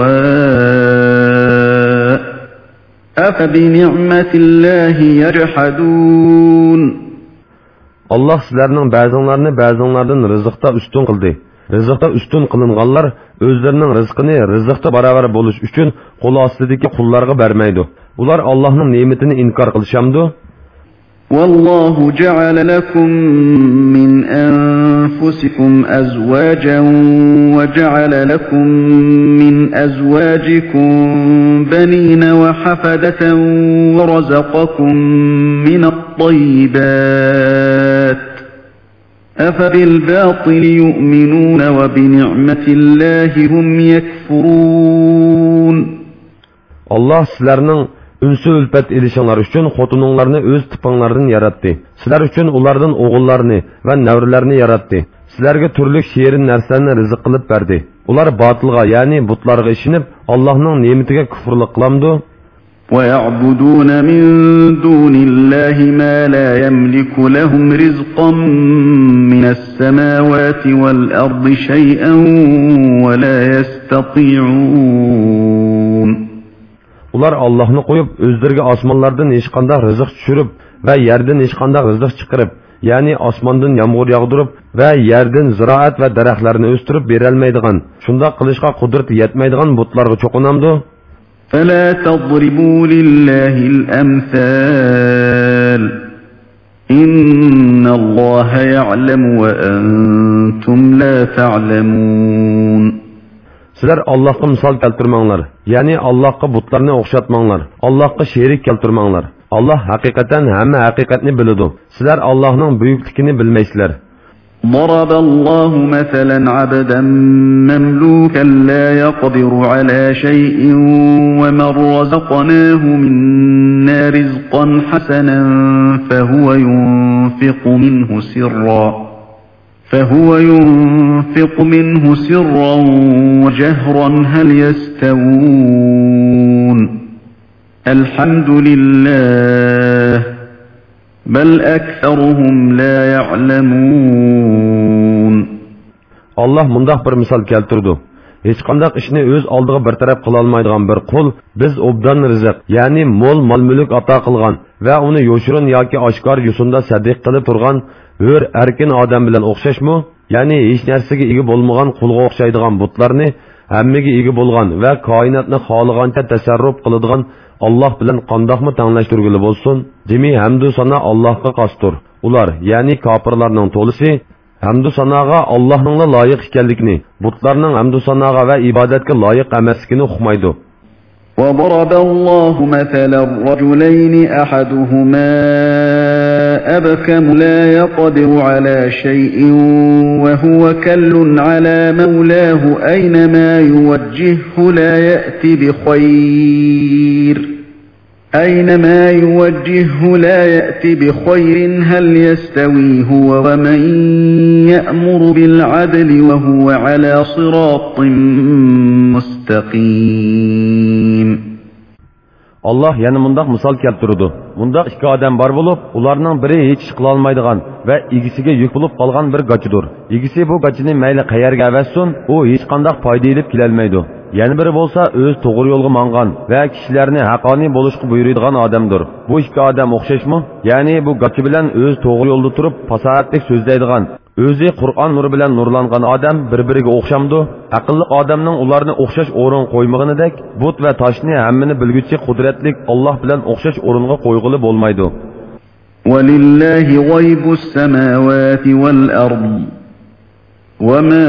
سواء أفبنعمة الله يجحدون. Allah sizlərinin bəzənlərini bəzənlərdən rızıqda üstün qıldı. Rızıqda üstün qılınğanlar özlərinin rızqını rızıqda baravar buluş üçün qolu astidagi qullarga berməydi. Ular Allah'ın nimetini inkar qilishəmdi. والله جعل لكم من أنفسكم أزواجا وجعل لكم من أزواجكم بنين وحفدة ورزقكم من الطيبات أفبالباطل يؤمنون وبنعمة الله هم يكفرون. الله sizlərinin Ünsü ülpət ilişinlər üçün xotununlarını öz tıpınlardan yarattı. Sizlər üçün onlardan oğullarını və nəvrilərini yarattı. Sizlərə türlük şiirin nərslərini rızıq qılıb verdi. Ular batılğa, yani butlarga işinib, Allah'ın nimetige küfürlük qılamdı. وَيَعْبُدُونَ مِنْ دُونِ اللَّهِ مَا لَا يَمْلِكُ لَهُمْ رِزْقًا مِنَ السَّمَاوَاتِ وَالْأَرْضِ شَيْئًا وَلَا يَسْتَطِيعُونَ. Ular Allah'ını koyup özlerine asmanlardan hiç qandaq rızık düşürüp ve yerden hiç qandaq rızık çıkarıp, yani asmandan yağmur yağdırıp ve yerden ziraat ve daraxtlarını östürüp berelmeydigan, şunda qilishqa kudret yetmeydigan butlarga çoqunamdı. فَلَا تَضْرِبُوا لِلَّهِ الْأَمْثَالِ إِنَّ اللَّهَ يَعْلَمُ وَأَنْتُمْ لَا تَعْلَمُونَ. Sizler Allah'a misal keltirmanglar. Yani Allah'a butlarını okşatmanglar. Allah'a şerik keltirmanglar. Allah haqiqatan hamma haqiqatni biladi. Sizlar Allohning buyukligini bilmaysizlar. ضرب الله مثلا عبدا مملوكا لا يقدر على شيء ومن رزقناه منا رزقا حسنا فهو ينفق منه سرا فهو ينفق منه سرا وجهرا هل يستوون الحمد لله بل أكثرهم لا يعلمون. Allah mundaq bir misal keltirdi. Hech qanday ishni o'z oldiga bir taraf qila olmaydigan bir qul biz obdan rizq, ya'ni mol mol-mulk ato qilgan va uni yo'shirin yoki oshkor yusunda sadiq qilib turgan hur erkin odam bilan o'xshashmi? Ya'ni hech narsaga ega bo'lmagan qulga o'xshaydigan butlarni hammaga ega bo'lgan va koinotni xohlagancha tasarruf qiladigan Allah bilan qandoqmi tanglashtirgili bo'lsin? Demi hamdu sana Allohga qastur. Ular, ya'ni kofirlarning to'lisi hamdu sanoga Allohning loyiq ekanligini, butlarning hamdu sanoga va ibodatga loyiq emasligini uqmaydi. وضرب الله مثلا رجلين أحدهما أبكم لا يقدر على شيء وهو كل على مولاه أينما يوجهه لا يأتي بخير أينما يوجهه لا يأتي بخير هل يستوي هو ومن يأمر بالعدل وهو على صراط مستقيم. Allah yana mundaq misal keltirdi. Mundaq ikki odam bor bo'lib, ularning biri hech ish qila olmaydigan va egisiga yuk bo'lib qolgan bir gachidir. Egisi bu gachini mayli qayerga avassun, u hech qanday foyda elib kela olmaydi. Yana biri bo'lsa o'z to'g'ri yo'lga mangan va kishilarni haqqoniy bo'lishga buyuradigan odamdir. Bu ikki odam o'xshashmi? Ya'ni bu gachi bilan o'z to'g'ri yo'lda turib, fasohatlik so'zlaydigan, o'zi Qur'on nuri bilan nurlangan odam bir-biriga o'xshamdi. Aqlli odamning ularni o'xshash o'rin qo'ymaganidek, but va toshni hammani bilguchi qudratlik Alloh bilan o'xshash o'ringa qo'yg'ili bo'lmaydi. Walillahi g'aybus samawati wal ard. وما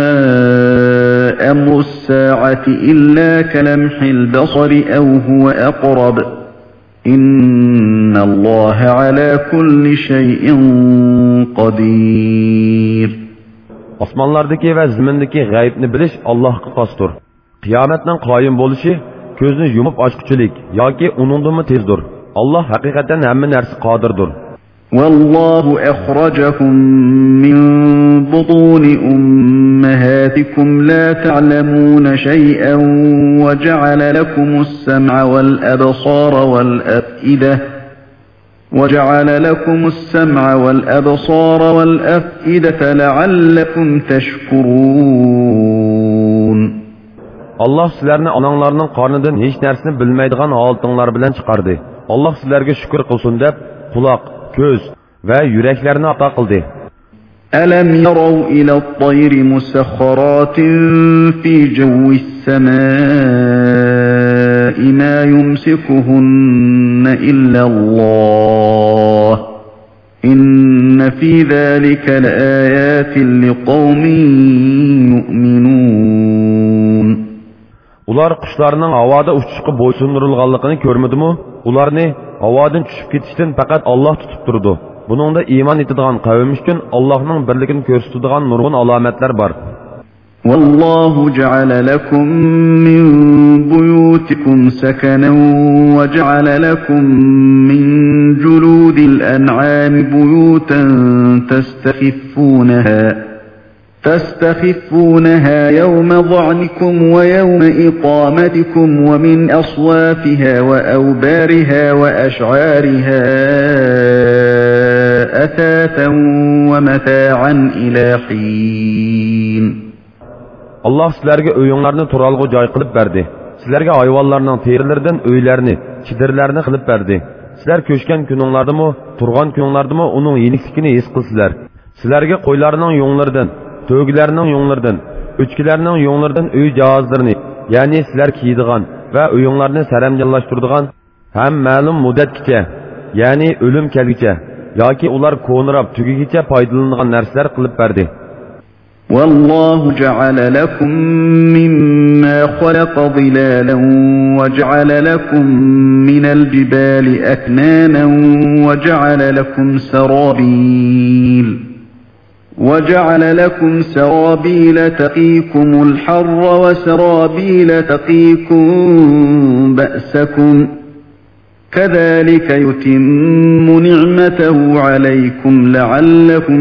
أمر الساعة إلا كلمح البصر أو هو أقرب إن الله على كل شيء قدير. Osmanlardaki ve zimindeki g'aybni bilish Allohga xosdir. Qiyomatning qoyim bo'lishi ko'zni yumib ochquchilik yoki uningdimi tezdir. Alloh haqiqatan hamma narsa qodirdir. والله أخرجكم من بطون أمهاتكم لا تعلمون شيئا وجعل لكم السمع والأبصار والأفئدة وجعل لكم السمع والأبصار والأفئدة لعلكم تشكرون. Allah sizlarni onanglarning qornidan hech narsani bilmaydigan holatinglar bilan chiqardi. Allah sizlarga shukr qilsin deb quloq, ko'z va yuraklarni ato qildi. ألم يروا إلى الطير مسخرات في جو السماء ما يمسكهن إلا الله إن في ذلك لآيات لقوم يؤمنون. Ular qushlarning havoda uchishga bo'ysundirilganligini ko'rmadimi? Ularni havodan tushib ketishdan faqat Alloh tutib turdi. Buningda iymon etadigan qavm uchun Allohning birligini ko'rsatadigan nurg'un alomatlar bor. والله جعل لكم من بيوتكم سكنا وجعل لكم من جلود الأنعام بيوتا تستخفونها تستخفونها يوم ظعنكم ويوم إقامتكم ومن أصوافها وأوبارها وأشعارها أثاثا ومتاعا إلى حين. Allah sizlarga uyinglarni turalg'u joy qilib berdi. Sizlarga hayvonlarning terilaridan uylarni, chidirlarni qilib berdi. Sizlar ko'chgan kuninglardimi, turgan kuninglardimi uning yenikligini his qilsizlar. Sizlarga qo'ylarning yo'nlaridan, to'g'larning yo'nlaridan, o'chkilarning yo'nlaridan uy jihozlarini, ya'ni sizlar kiydigan va uyinglarni saramjonlashtiradigan ham ma'lum muddatgacha, ya'ni o'lim kelguncha yoki ular ko'nirab tugigicha foydalanadigan narsalar qilib berdi. والله جعل لكم مما خلق ظلالا وجعل لكم من الجبال أكنانا وجعل لكم سرابيل وجعل لكم سرابيل تقيكم الحر وسرابيل تقيكم بأسكم كذلك يتم نعمته عليكم لعلكم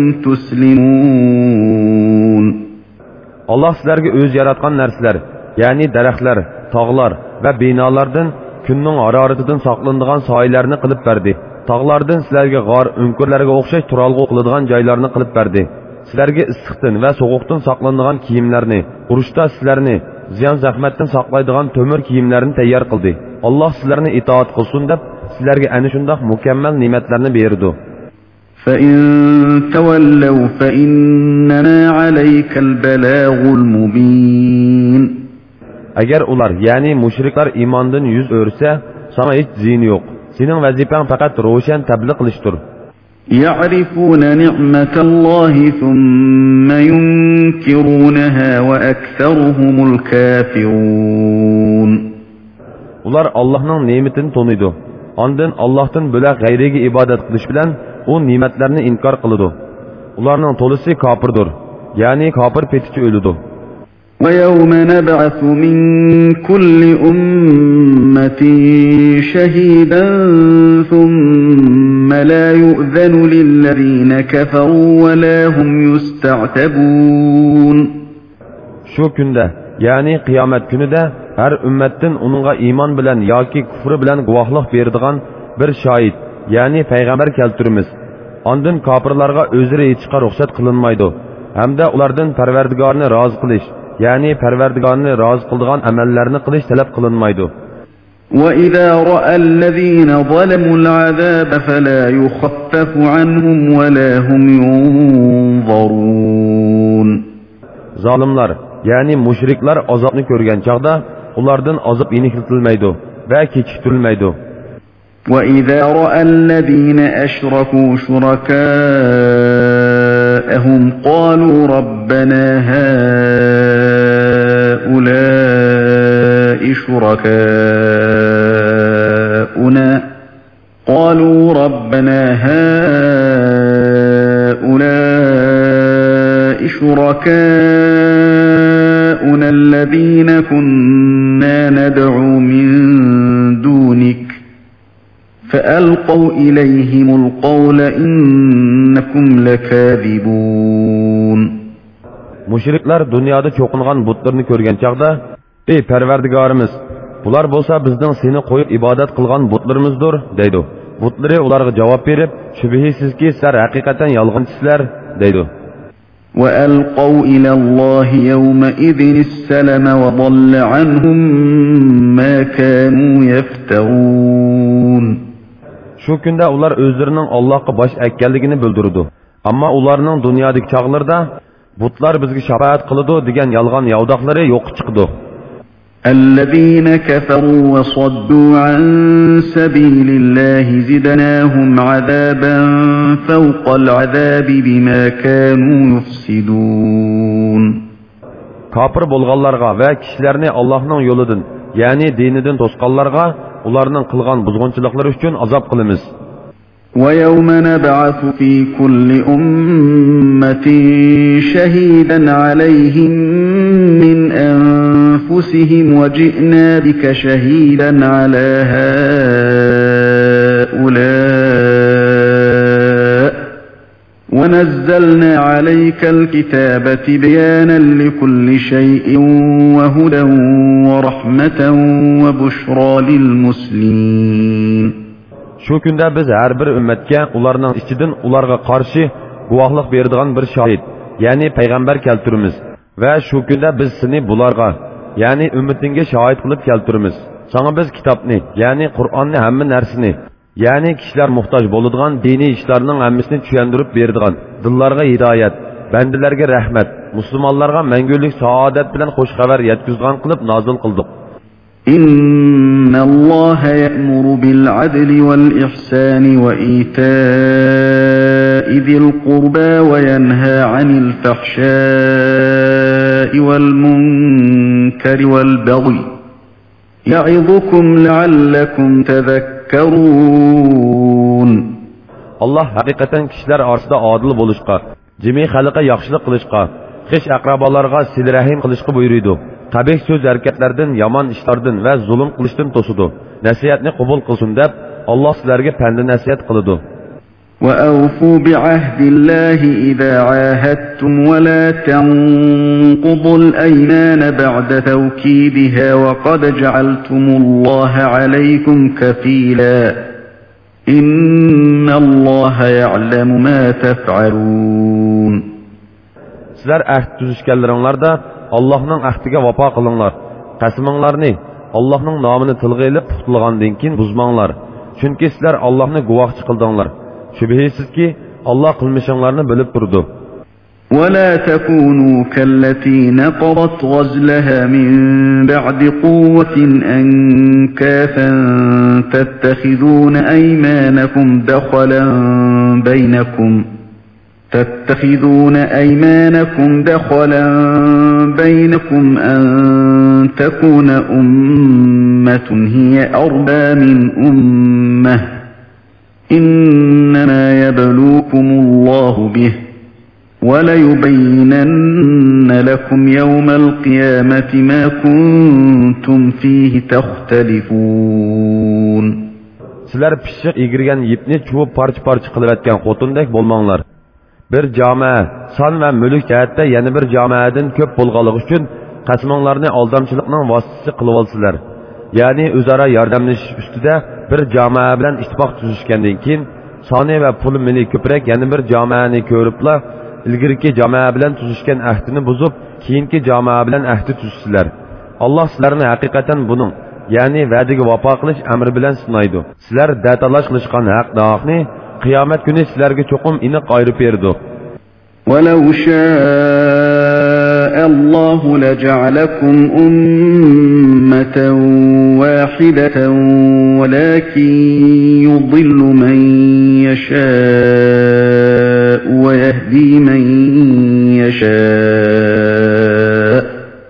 تسلمون. Allah sizlarga o'z yaratgan narsalar, ya'ni daraxtlar, tog'lar va binolardan kunning haroratidan saqlanadigan soylarni qilib berdi. Tog'lardan sizlarga g'or, o'nkurlarga o'xshash turalg'u qiladigan joylarni qilib berdi. Sizlarga issiqdan va sovuqdan saqlanadigan kiyimlarni, urushda sizlarni ziyon zahmatdan saqlaydigan to'mir kiyimlarni tayyor qildi. Allah sizlarni itoat qilsin deb sizlarga ana shunday mukammal ne'matlarni berdi. فَإِن تَوَلَّوْا فَإِنَّمَا عَلَيْكَ الْبَلَاغُ الْمُبِينُ. Agar ular, ya'ni mushriklar iymondan yuz o'rsa, sana hech ziyni yo'q. Sening vazifang faqat ro'shan tabliq qilishdir. يَعْرِفُونَ نِعْمَةَ اللَّهِ ثُمَّ يُنْكِرُونَهَا وَأَكْثَرُهُمُ الْكَافِرُونَ. Ular Allah'ның ne'matini tanıydı. Ondan Allah'tan bo'lak g'ayriga ibodat qilish bilan o ne'matlarni inkor qiladi. Ularning to'lisi kofirdir. Ya'ni kofir petichi o'ladi. وَيَوْمَ نَبْعَثُ مِنْ كُلِّ أُمَّةٍ شَهِيدًا ثُمَّ لَا يُؤْذَنُ لِلَّذِينَ كَفَرُوا وَلَا هُمْ يُسْتَعْتَبُونَ. Şu günde, yani kıyamet günüde her ümmetten onunla iman bilen yoki kufri bilen guvohlik beradigan bir şahit, yani peygamber keltirimiz. Ondan kafirlarga o'zlari yetishga ruxsat qilinmaydi. Hamda ulardan Parvardigarni rozi qilish, yani Parvardigarni rozi qiladigan amallarni qilish talab qilinmaydi. وَإِذَا رَأَى الَّذِينَ ظَلَمُوا الْعَذَابَ فَلَا يُخَفَّفُ عَنْهُمْ وَلَا هُمْ يُنظَرُونَ. Zalimlar, yani müşrikler azapni ko'rgan chaqda ulardan azap yenikitilmaydi va kechiktirilmaydi. وَإِذَا رَأَى الَّذِينَ أَشْرَكُوا شُرَكَاءَهُمْ قَالُوا رَبَّنَا هَؤُلَاءِ شُرَكَاؤُنَا قَالُوا رَبَّنَا هَؤُلَاءِ شُرَكَاؤُنَا الَّذِينَ كُنَّا نَدْعُو مِن دُونِكَ فَأَلْقَوْا إِلَيْهِمُ الْقَوْلَ إِنَّكُمْ لَكَاذِبُونَ. Müşrikler dünyada çoğungan butlarını görgen çağda, ey Perverdigarimiz, bular bolsa bizden seni koyup ibadet kılgan butlarımızdır, deydi. Butları ularga cevap verip, şübihisiz ki sizler hakikaten yalgıncısılar, deydi. وَأَلْقَوْا إِلَى اللَّهِ يَوْمَئِذٍ السَّلَمَ وَضَلَّ عَنْهُمْ مَا كَانُوا يَفْتَرُونَ. Şu günde ular özlerinin Allah'a baş ekkelligini bildirdi. Ama ularının dünyadaki çağlarda butlar bizge şafaat kılıdı degen yalgan yavdakları yok çıktı. الَّذِينَ كَفَرُوا وَصَدُّوا عَنْ سَبِيلِ اللَّهِ زِدْنَاهُمْ عَذَابًا فَوْقَ الْعَذَابِ بِمَا كَانُوا يُفْسِدُونَ. Kafir bolğanlarga ve kişilerini Allah'ın yoludan, yani dinidin tosqanlarga ularının kılgan buzgunçılıkları üçün azap kılımız. وَيَوْمَ نَبْعَثُ فِي كُلِّ أُمَّةٍ شَهِيدًا عَلَيْهِمْ مِنْ أَنْفُسِهِمْ وَجِئْنَا بِكَ شَهِيدًا عَلَى هَؤُلَاءِ وَنَزَّلْنَا عَلَيْكَ الْكِتَابَ تِبْيَانًا لِكُلِّ شَيْءٍ وَهُدًى وَرَحْمَةً وَبُشْرَى لِلْمُسْلِمِينَ. Şu günde biz her bir ümmetke ularının içinden ularga karşı guvohlik beradigan bir şahit, yani peygamber keltirimiz. Ve şu günde biz seni bularga, yani ümmetinge şahit kılıp keltirimiz. Sana biz kitapni, yani Kur'an'ni hamma narsini, yani kişiler muhtaç boladigan dini işlerinin hammasini tushundirib beradigan, dillarga hidayet, bendilerge rahmet, Müslümanlarga mengülik saadet bilen hoş haber yetkizgan kılıp nazil kıldık. إِنَّ اللَّهَ يَأْمُرُ بِالْعَدْلِ وَالْإِحْسَانِ وَإِيتَاءِ ذي القربى وينهى عن الفحشاء والمنكر والبغي يعظكم لعلكم تذكرون. Allah haqiqatan kishilar orasida odil bo'lishqa, jami xalqqa yaxshilik qilishqa, xish aqrabolarga sil-rahim qilishqa buyurdi. Qabih so'z harakatlardan, yomon ishlardan va zulm qilishdan to'sidi. Nasihatni qabul qilsin deb Allah sizlarga panda nasihat qiladi. وَأَوْفُوا بِعَهْدِ اللَّهِ إِذَا عَاهَدتُّمْ وَلَا تَنقُضُوا الْأَيْمَانَ بَعْدَ تَوْكِيدِهَا وَقَدْ جَعَلْتُمُ اللَّهَ عَلَيْكُمْ كَفِيلًا إِنَّ اللَّهَ يَعْلَمُ مَا تَفْعَلُونَ. Sizlar ahd tuzishganlaringlarda Allohning ahdiga vafo qilinglar. Qasminglarni Allohning nomini tilga olib puxtlagandan keyin buzmanglar. Chunki sizlar Allohni guvohchi qildinglar. Shubhisizki Alloh qilmishinglarni bilib turdi. وَلَا تَكُونُوا كَالَّتِي نَقَضَتْ غَزْلَهَا مِنْ بَعْدِ قُوَّةٍ أَنْكَاثًا تَتَّخِذُونَ أَيْمَانَكُمْ دَخَلًا بَيْنَكُمْ تَتَّخِذُونَ أَيْمَانَكُمْ دَخَلًا بَيْنَكُمْ أَنْ تَكُونَ أُمَّةٌ هِيَ أَرْبَى مِنْ أُمَّةٍ إِنَّمَا يَبْلُوكُمُ اللَّهُ بِهِ وَلَيُبَيِّنَنَّ لَكُمْ يَوْمَ الْقِيَامَةِ مَا كُنْتُمْ فِيهِ تَخْتَلِفُونَ. Sizlar pishiq egirgan yipni chuvib parcha-parcha qilayotgan xotindek bo'lmanglar. Bir jamoa son va mulk jihatda yana bir jamoadan ko'p bo'lganligi uchun qasminglarni aldamchilikning vositasi qilib olsizlar. Ya'ni o'zaro yordamlashish ustida bir jamoa bilan ittifoq tuzishgandan keyin soni va pul mili ko'proq yana bir jamoani ko'ribla ilgirki jamoa bilan tuzishgan ahdini buzib keyingi jamoa bilan ahdi tuzsizlar. Alloh sizlarni haqiqatan buning, ya'ni va'daga vafo qilish amri bilan sinaydi. Sizlar datalash qilishgan haq da'oqni qiyomat kuni sizlarga cho'qim aniq ayirib berdi. وَلَوْ شَاءَ اللَّهُ لَجَعَلَكُمْ أُمَّةً وَاحِدَةً وَلَكِنْ يُضِلُّ مَنْ يَشَاءُ وَيَهْدِي مَنْ يَشَاءُ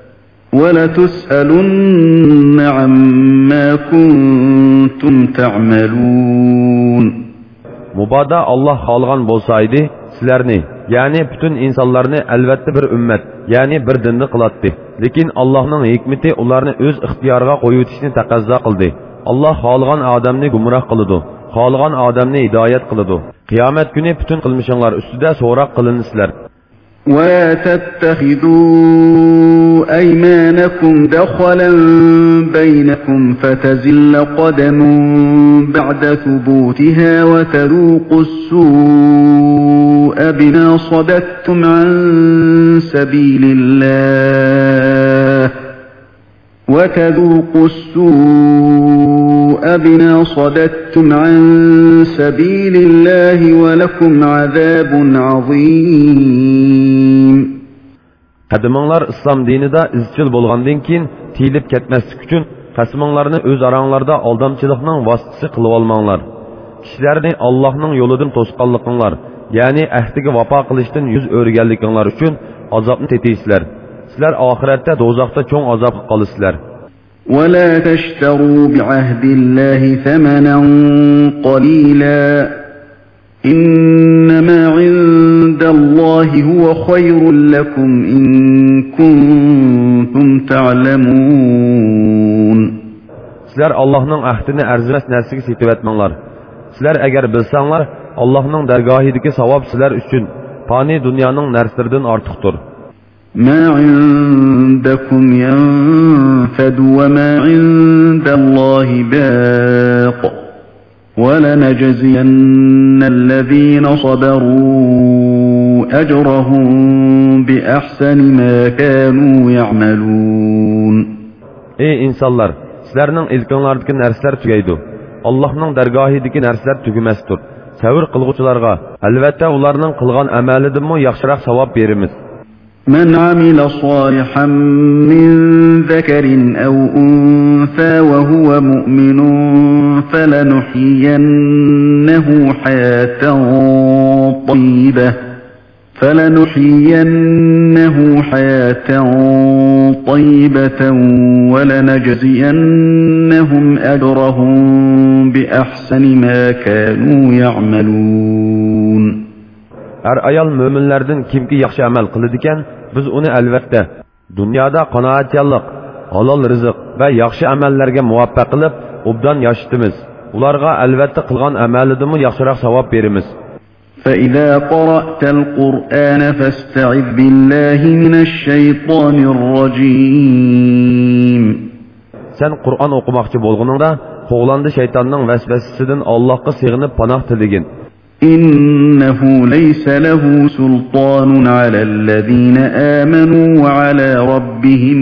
وَلَتُسْأَلُنَّ عَمَّا كُنْتُمْ تَعْمَلُونَ. Mubada Allah xalqan bo'lsaydi, sizlarni, ya'ni bütün insonlarni albatta bir ummat, ya'ni bir dinni qilatdi. Lekin Allohning hikmati ularni o'z ixtiyoriga qo'yitishni taqozo qildi. Alloh xalqan odamni gumroh qiladi, xalqan odamni hidoyat qiladi. Qiyomat kuni bütün qilmishinglar ustida so'roq qilinsizlar. وَلَا تَتَّخِذُوا أَيْمَانَكُمْ دَخَلًا بَيْنَكُمْ فَتَزِلَّ قَدَمٌ بَعْدَ ثُبُوتِهَا وَتَذُوقُوا السُّوءَ بِمَا صَدَدتُّمْ عَنْ سَبِيلِ اللَّهِ وَتَذُوقُوا السُّوءَ بِمَا صَدَدتُّمْ عَنْ سَبِيلِ اللَّهِ وَلَكُمْ عَذَابٌ عَظِيمٌ. Qadiminglar islom dinida izchil bo'lgandan keyin tiyilib ketmaslik uchun qasminglarni o'z aranglarda aldamchilikning vositasi qilib olmanglar. Kishilarni Allohning yo'lidan to'sqanliginglar, ya'ni ahdiga vafo qilishdan yuz o'rganliginglar uchun azobni tetisizlar. Sizlar oxiratda do'zaxda cho'ng azobga qolasizlar. وَلَا تَشْتَرُوا بِعَهْدِ اللَّهِ ثَمَنًا قَلِيلًا إِنَّمَا عِندَ اللَّهِ هُوَ خَيْرٌ لَكُمْ إِن كُنتُمْ تَعْلَمُونَ. Sizlar Allohning ahdini arzimas narsaga setib etmanglar. Sizlar agar bilsanglar, Allohning dargohidagi savob sizlar uchun fani dunyoning narsalaridan ortiqdir. مَا عِندَكُمْ يَنْفَدُ وَمَا عِندَ اللَّهِ بَاقٍ وَلَنَجْزِيَنَّ الَّذِينَ صَبَرُوا أَجْرَهُمْ بِأَحْسَنِ مَا كَانُوا يَعْمَلُونَ. Ey insanlar, sizlarning ilkinglardagi narsalar tugaydi. Allohning dargohidagi narsalar tugumasdir. Savr qilguvchilarga albatta ularning qilgan amalidanmi yaxshiroq savob beramiz. مَنْ عَمِلَ صَالِحًا مِنْ ذَكَرٍ أَوْ أُنْثَى وَهُوَ مُؤْمِنٌ فَلَنُحْيِيَنَّهُ حَيَاةً طيبة فلنحيينه حياة طيبة ولنجزينهم أجرهم بأحسن ما كانوا يعملون. Her ayal müminlerden kimki yaxshi amal qiladigan, biz uni albatta dunyoda qanoatchanlik, halol rizq va yaxshi amallarga muvaffaq qilib, obdan yashitimiz. Ularga albatta qilgan amalidan yaxshiroq savob beramiz. فإذا قرأت القرآن فاستعذ بالله من الشيطان الرجيم. Sen Qur'on o'qimoqchi bo'lganingda, qo'g'landi shaytonning vasvasasidan Allohga sig'inib panoh tiligin. إنه ليس له سلطان على الذين آمنوا وعلى ربهم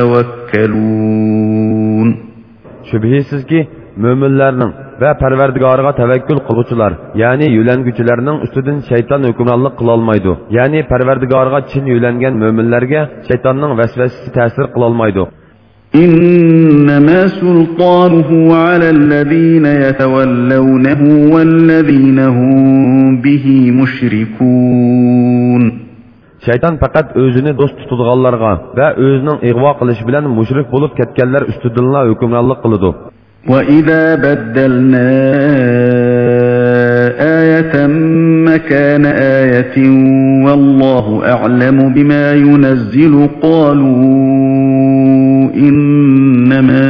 يتوكلون. Şübhəsizki, müminlərinin və Pərverdigarığa təvəkkül qılğucular, yəni yülənguchilərning ustidan şeytan hükümranlıq qılalmaydı. Yəni Pərverdigarığa çin yüləngan müminlərə şeytanning vasvasasi ta'sir qılalmaydı. إنما سلطانه على الذين يتولونه والذين هم به مشركون. Şeytan faqat özünü dost tutulğanlarga və özünün ig'vo qilishi bilan mushrik bo'lib ketganlar ustidanla hukmronlik qiladi. وَإِذَا بَدَّلْنَا آيَةً مَكَانَ آيَةٍ وَاللَّهُ أَعْلَمُ بِمَا يُنَزِّلُ قَالُوا إِنَّمَا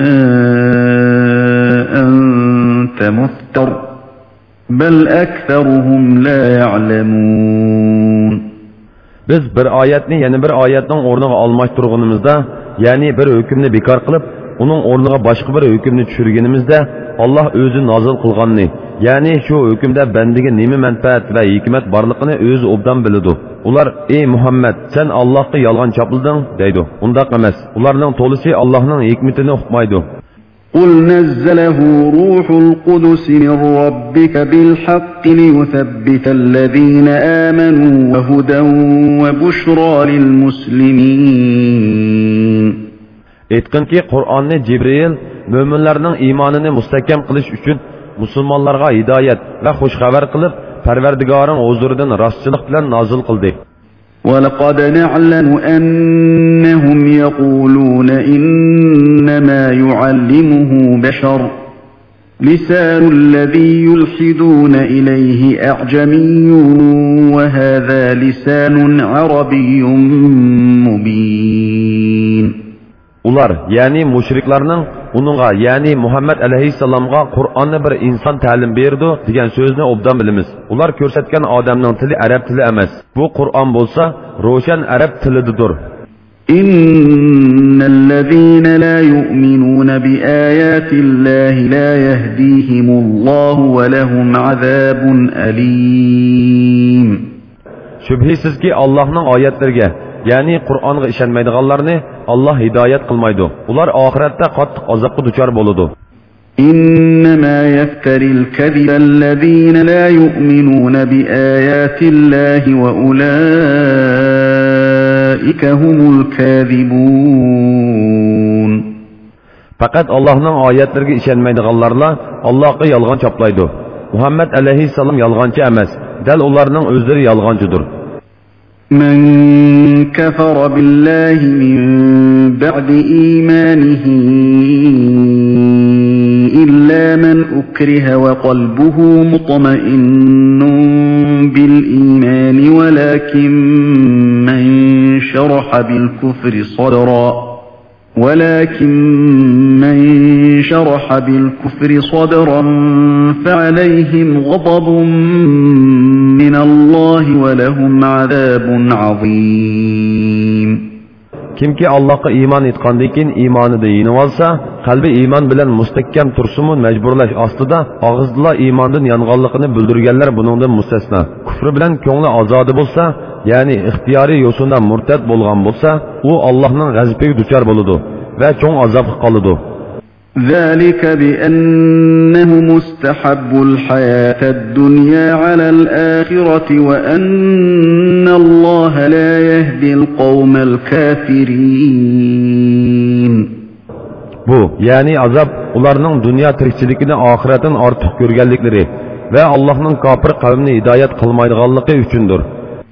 أَنْتَ مُفْتَرٍ بَلْ أَكْثَرُهُمْ لَا يَعْلَمُونَ. Biz bir oyatni yana bir oyatning o'rniga almashtirganimizda, ya'ni bir hukmni bekor qilib, uning o'rniga boshqa bir hukmni tushirganimizda, Alloh o'zi nozil qilganini, ya'ni shu hukmda bandiga nima manfaat va hikmat borligini o'zi obdan biladi. Ular: "Ey Muhammad, sen Allohga yolg'on chopilding" deydi. Undaq emas. Ularning to'lisi Allohning hikmatini uqmaydi. قل نزله روح القدس من ربك بالحق ليثبت الذين آمنوا وهدى وبشرى للمسلمين. Aytqinki, Qur'onni Jibril mo'minlarning iymonini mustahkam qilish uchun musulmonlarga hidoyat va xush xabar qilib, Parvardigoring huzuridan rostchilik bilan nozil qildi. وَلَقَدْ نَعْلَمُ أَنَّهُمْ يَقُولُونَ إِنَّمَا يُعَلِّمُهُ بَشَرٌ لِسَانُ الَّذِي يُلْحِدُونَ إِلَيْهِ أَعْجَمِيٌّ وَهَذَا لِسَانٌ عَرَبِيٌّ مُبِينٌ. Ular, yani müşriklarning uningga, yani Muhammad alayhissalomga Qur'onni bir inson ta'lim berdi degan so'zni obdan bilamiz. Ular ko'rsatgan odamning tili arab tili emas. Bu Qur'on bo'lsa, ro'shan arab tilidir. Innallazina la yu'minuna bi ayatillahi la yahdihimullahu wa lahum azabun alim. Shubhisizki Allohning oyatlariga, ya'ni Qur'onga ishonmaydiganlarni Alloh hidoyat qilmaydi. Ular oxiratda qattiq azobga duchor bo'ladi. Innama yaftaril kadhiba allazina la yu'minuna bi ayatillahi wa ulaika humul kadhibun. Faqat Allohning oyatlariga ishonmaydiganlarla Allohga yolg'on choplaydi. Muhammad alayhissalom yolg'onchi emas, dal ularning o'zlari yolg'onchidir. من كفر بالله من بعد إيمانه إلا من أكره وقلبه مطمئن بالإيمان ولكن من شرح بالكفر صدرا ولكن من شرح بالكفر صدرا فعليهم غضب من الله ولهم عذاب عظيم. Kimki Allohga iymon etgandan keyin iymonida yinib olsa, qalbi iymon bilan mustahkam tursimun majburlash ostida og'izla iymondan yonganligini bildirganlar buningdan mustasno. Kufr bilan ko'ngli ozodi bo'lsa, ya'ni ixtiyoriy yo'sinda murtad bo'lgan bo'lsa, u Allohning g'azabiga duchor bo'ladi va cho'ng azobga qoladi. ذلك بأنهم استحبوا الحياة الدنيا على الآخرة وأن الله لا يهدي القوم الكافرين. Bu, yani azap, ularning dünya tirikçilikini ahiretin artık görgenlikleri, ve Allah'ın kafir kavmini hidayet kılmaydıganlığı üçündür.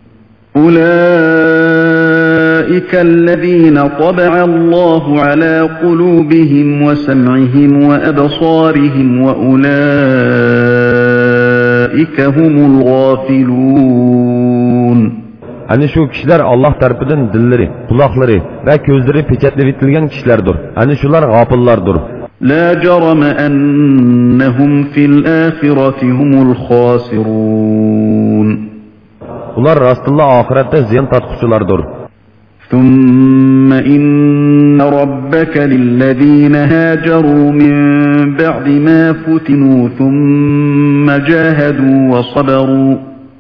أولئك الذين طبع الله على قلوبهم وسمعهم وأبصارهم وأولئك هم الغافلون. Hani şu kişiler Allah tarafından dilleri, kulakları ve gözleri peçetlevitilgen kişilerdir. Hani şular gafıllardır. لا جرم أنهم في الآخرة هم الخاسرون. Ular rastlılla ahirette ziyan tatkuçulardır. ثم إن ربك للذين هاجروا من بعد ما فتنوا ثم جاهدوا وصبروا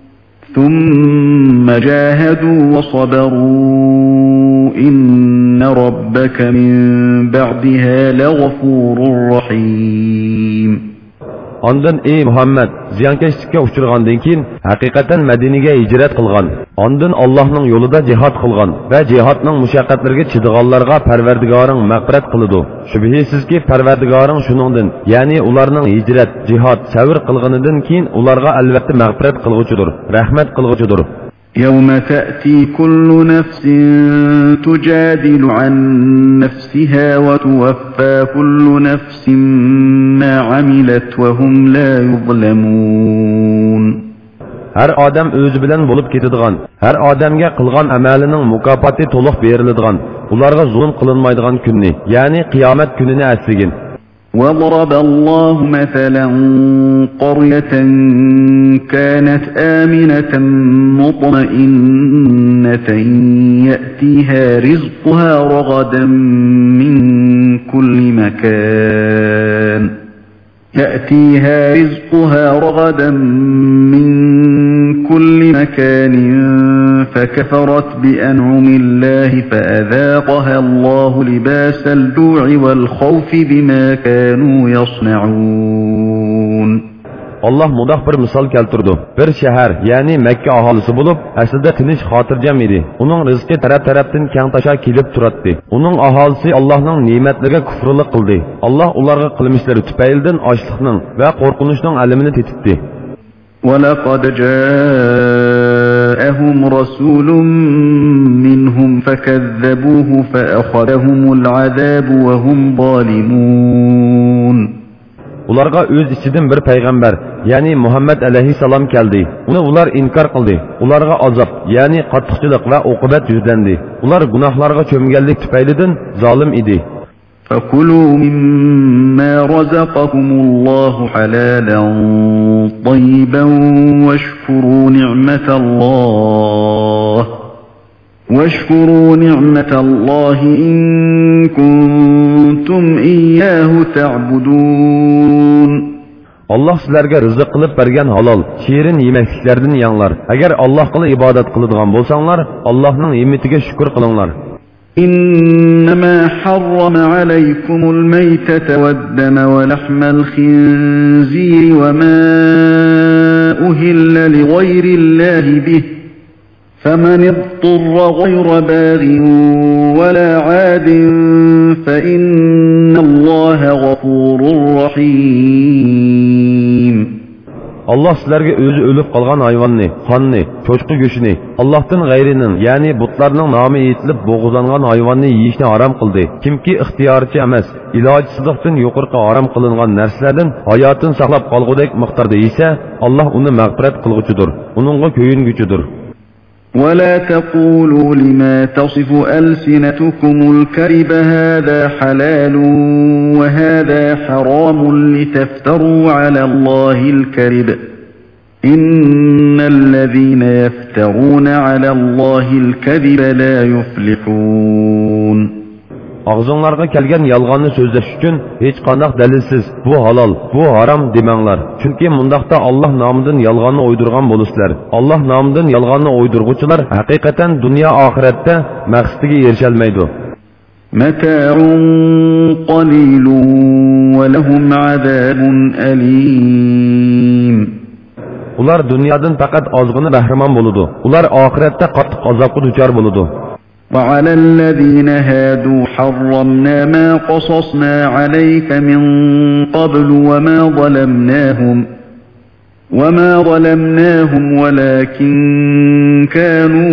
ثم جاهدوا وصبروا إن ربك من بعدها لغفور رحيم. Ondan ey Muhammed ziyankeşlikka uçurgandan keyin haqiqatan Madinaga hijrat qilgan. Ondan Allohning yo'lida jihad qilgan va jihadning mushaqqatlariga chidiganlarga Parvardigoring mag'firat qiladi. Shubhisizki Parvardigoring shuningdan, ya'ni ularning hijrat, jihad, sabr qilganidan keyin ularga albatta mag'firat qilguchidir, rahmat qilguchidir. يوم تأتي كل نفس تجادل عن نفسها وتوفى كل نفس ما عملت وهم لا يظلمون. Her adam özü bilen bulup ketadigan, her adamga qilgan amalining mukofoti to'liq beriladigan, ularga zulm qilinmaydigan kunni, ya'ni qiyomat kunini asligin. وضرب الله مثلا قرية كانت آمنة مطمئنة يأتيها رزقها رغدا من كل مكان يأتيها رزقها رغدا من كل مكان فكفرت بأنعم الله فأذاقها الله لباس الجوع والخوف بما كانوا يصنعون. Allah mudaq bir misal keltirdi. Bir shahar, ya'ni Makka aholisi bo'lib, aslida tinch xotirjam edi. Uning rizqi taraf-tarafdan keng tasha kelib turadi. Uning aholisi Allohning ne'matlariga kufrlik qildi. Alloh ularga qilmishlari tufaylidan ochlikning va qo'rqinchning alamini tetitdi. وَلَقَدْ جَاءَهُمْ رَسُولٌ مِّنْهُمْ فَكَذَّبُوهُ فَأَخَذَهُمُ الْعَذَابُ وَهُمْ ظَالِمُونَ. Ularga öz içinden bir peygamber, yani Muhammed aleyhisselam geldi. Onu ular inkar kıldı. Ularga azap, yani qattiqchilik ve uqubat yüzlendi. Ular günahlarga çömgenlik tüpeylidin zalim idi. فَكُلُوا مِمَّا رَزَقَكُمُ اللَّهُ حَلَالًا طَيِّبًا وَاشْكُرُوا نِعْمَةَ اللَّهِ وَاشْكُرُوا نِعْمَةَ اللَّهِ إِن كُنتُمْ إِيَّاهُ تَعْبُدُونَ. Allah sizlerge rızık kılıp bergen halal, şiirin yemekliklerden yanlar. Eğer Allah kılı ibadet kılıdığan bolsanlar, Allah'ın nimetige şükür kılınlar. إنما حرم عليكم الميتة والدم ولحم الخنزير وما أهل لغير الله به فمن اضطر غير باغ ولا عاد فإن الله غفور رحيم. Allah sizlerge özü ölüp kalgan hayvanını, kanını, çocuğu göşünü, Allah'tan gayrinin, yani butlarının namı eğitilip boğuzlangan hayvanını yiyişini haram kıldı. Kimki ihtiyarcı emez, ilacısızlıktan yukarı haram kılıngan nerslerden hayatını saklap kalgıdek miktarda ise Allah onu mağfiret kılgıçıdır, onunla köyün gücüdür. وَلَا تَقُولُوا لِمَا تَصِفُ أَلْسِنَتُكُمُ الْكَذِبَ هَذَا حَلَالٌ وَهَذَا حَرَامٌ لِتَفْتَرُوا عَلَى اللَّهِ الْكَذِبَ إِنَّ الَّذِينَ يَفْتَرُونَ عَلَى اللَّهِ الْكَذِبَ لَا يُفْلِحُونَ. Ağzınlarga kelgen yalganını sözleş üçün hiç qandaq dalilsiz bu halal, bu haram demanglar. Çünkü mundaqda Allah namıdan yalganını uydurgan boluslar. Allah namıdan yalganını uydurguçular hakikaten dünya ahirette maqsadiga erişelmeydi. Meta'un qalilun ve lehum azabun alim. Ular dünyadan faqat ozg'ini bahramon boludu. Ular oxiratda qattiq azobga duchor boludu. وعلى الذين هادوا حرمنا ما قصصنا عليك من قبل وما ظلمناهم وَمَا ظَلَمْنَاهُمْ وَلَكِنْ كَانُوا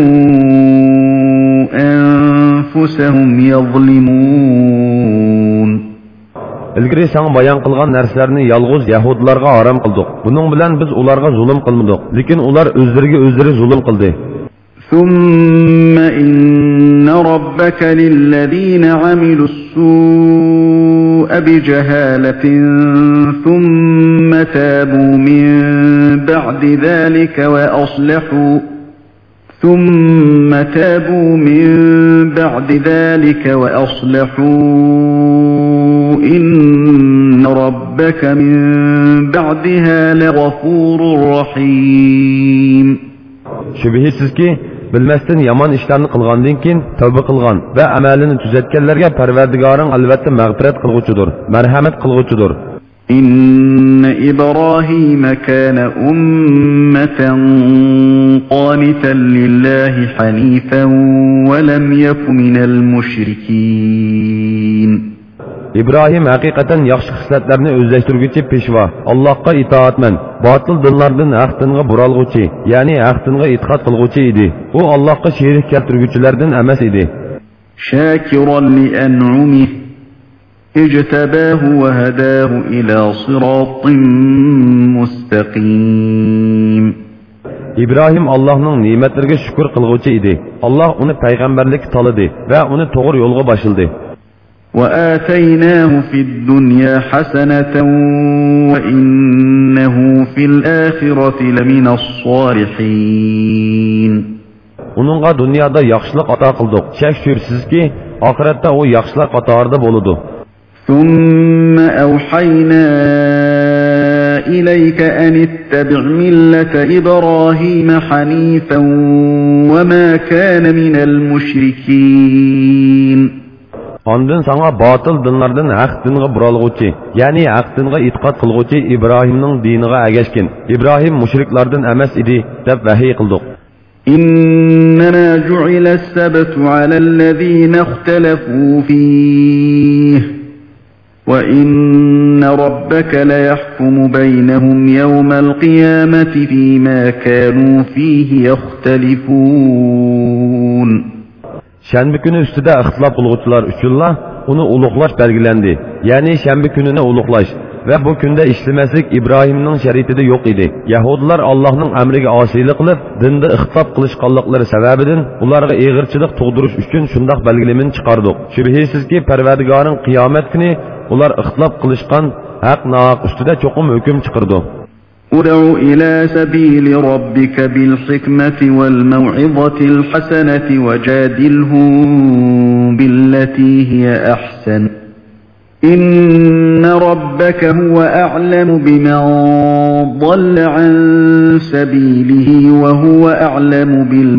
أَنفُسَهُمْ يَظْلِمُونَ. İlgiri sana bayan qilgan narsalarni yalğız Yahudlarga haram qildik. Bunun bilan biz ularga zulm qilmadik, lekin ular o'zlariga o'zlari zulm qildi. ثُمَّ إِنَّ رَبَّكَ لِلَّذِينَ عَمِلُوا السُّوءَ بِجَهَالَةٍ ثُمَّ تَابُوا مِن بَعْدِ ذَلِكَ وَأَصْلَحُوا ثُمَّ تَابُوا مِن بَعْدِ ذَلِكَ وَأَصْلَحُوا إِنَّ رَبَّكَ مِن بَعْدِهَا لَغَفُورٌ رَّحِيمٌ. Şübihisiz ki bilmesden yaman işlerini kılgandan keyin tövbe kılgan ve amelini düzeltkenlerge Perverdigarın albatta mağfiret kılgıçıdır, merhamet kılgıçıdır. İnne İbrahim kâne ummeten qâniten lillahi hanifen ve lem yeku minel müşrikîn. İbrahim hakikaten yaxşı xislatlarni özleştirgüçi peşva, Allah'a itaatmen, batıl dinlardan haq dinga buralgıçı, yani haq dinga itiqat qilguvchi idi. O Allah'a şerik keltirgüçilerden emas idi. Şakiran li en'umih, ictabahu ve hadahu ila sıratin mustaqim. İbrahim Allah'ın nimetlerine şükür qilguvchi idi. Allah onu peygamberlik tanıdı ve onu doğru yolga başıldı. وَآتَيْنَاهُ فِي الدُّنْيَا حَسَنَةً وَإِنَّهُ فِي الْآخِرَةِ لَمِنَ الصَّالِحِينَ. Onunğa dünyada yaxşılıq ata qıldıq. Şək şübhəsiz ki, axirətdə o yaxşılar qatarında boludu. ثُمَّ أَوْحَيْنَا إِلَيْكَ أَنِ اتَّبِعْ مِلَّةَ إِبْرَاهِيمَ حَنِيفًا وَمَا كَانَ مِنَ الْمُشْرِكِينَ. Ondan sana batıl dinlerden haq dinge buralgıçı, yani haq dinge itiqat qilguvchi İbrahimning diniga agashkin. İbrahim müşriklardan emas idi deb vahiy qildik. إنما جعل السبت على الذين اختلفوا فيه وإن ربك ليحكم بينهم يوم القيامة فيما كانوا فيه يختلفون. Şənbə günü üstüdə ixtilaf qılğıçılar üçünlə onu uluqlaş belgilendi. Yani şənbə gününü uluqlaş ve bu günde işlemeslik İbrahim'nin şəritide yok idi. Yahudiler Allah'ın emrine asilik qılıp dinde ixtilaf qılışqanlıqları sebebidin ularga eğirçilik tuğduruş üçün şundaq belgilemini çıkardık. Şübhəsiz ki Perverdigarın kıyamet günü ular ixtilaf qılışqan haq naq üstüde çokum hüküm çıkırdı. ادع إلى سبيل ربك بالحكمة والموعظة الحسنة وجادلهم بالتي هي أحسن إن ربك هو أعلم بمن ضل عن سبيله وهو أعلم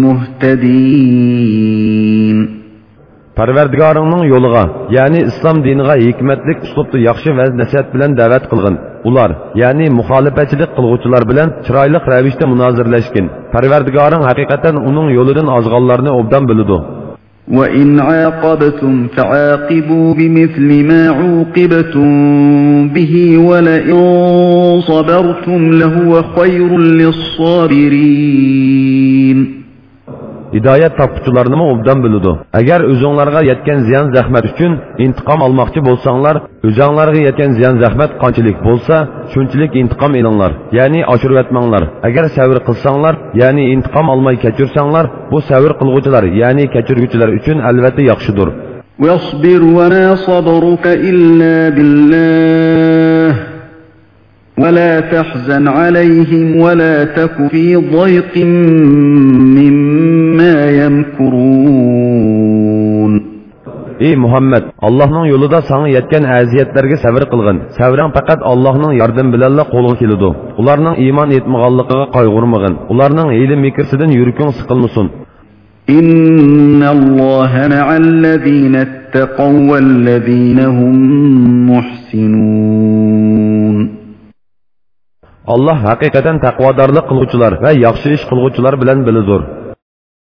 بالمهتدين. Perverdigarının yoluğa, yani İslam diniga hikmetlik uslubda yaxşı ve nasihat bilen davet qılgın. Ular, yani muhalefetçilik qılğuçular bilen çıraylık ravishda munazirleşkin. Perverdigarın hakikaten onun yolunun azgallarını obdan bilidu. وَإِنْ عَاقَبْتُمْ فَعَاقِبُوا بِمِثْلِ مَا عُوقِبْتُمْ بِهِ وَلَئِنْ صَبَرْتُمْ لَهُوَ خَيْرٌ لِلصَّابِرِينَ. Hidayet tapıcılarını mı obdan bilidu. Eğer özünlarga yetken ziyan zahmet üçün intikam almakçı bolsanlar, özünlarga yetken ziyan zahmet qançilik bolsa, şunçilik intikam elinlar, yani aşırı etmenler. Eğer sevir kılsanlar, yani intikam almayı keçirsanlar, bu sevir kılgıcılar, yani keçirgücüler üçün elbette yakşıdır. وَاصْبِرْ وَمَا صَبْرُكَ إِلَّا بِاللَّهِ وَلَا تَحْزَنْ عَلَيْهِمْ وَلَا تَكُ فِي ضَيْقٍ مِّمَّا يَمْكُرُونَ. Ey Muhammed, Allah'ın yolunda sana yetken aziyetlerge sabır kılgın. Sabrın fakat Allah'ın yardım bilenle kolun kilidu. Ularının iman etmeğallıqıga qaygurmagın. Ularının hiyli mikirsidin yürükün sıkılmasın. İnna Allaha ma'allazina ittaqaw wallazina hum muhsinun. Allah hakikaten takvadarlık kılgıçılar ve yaxşı iş kılgıçılar bilen bilidir.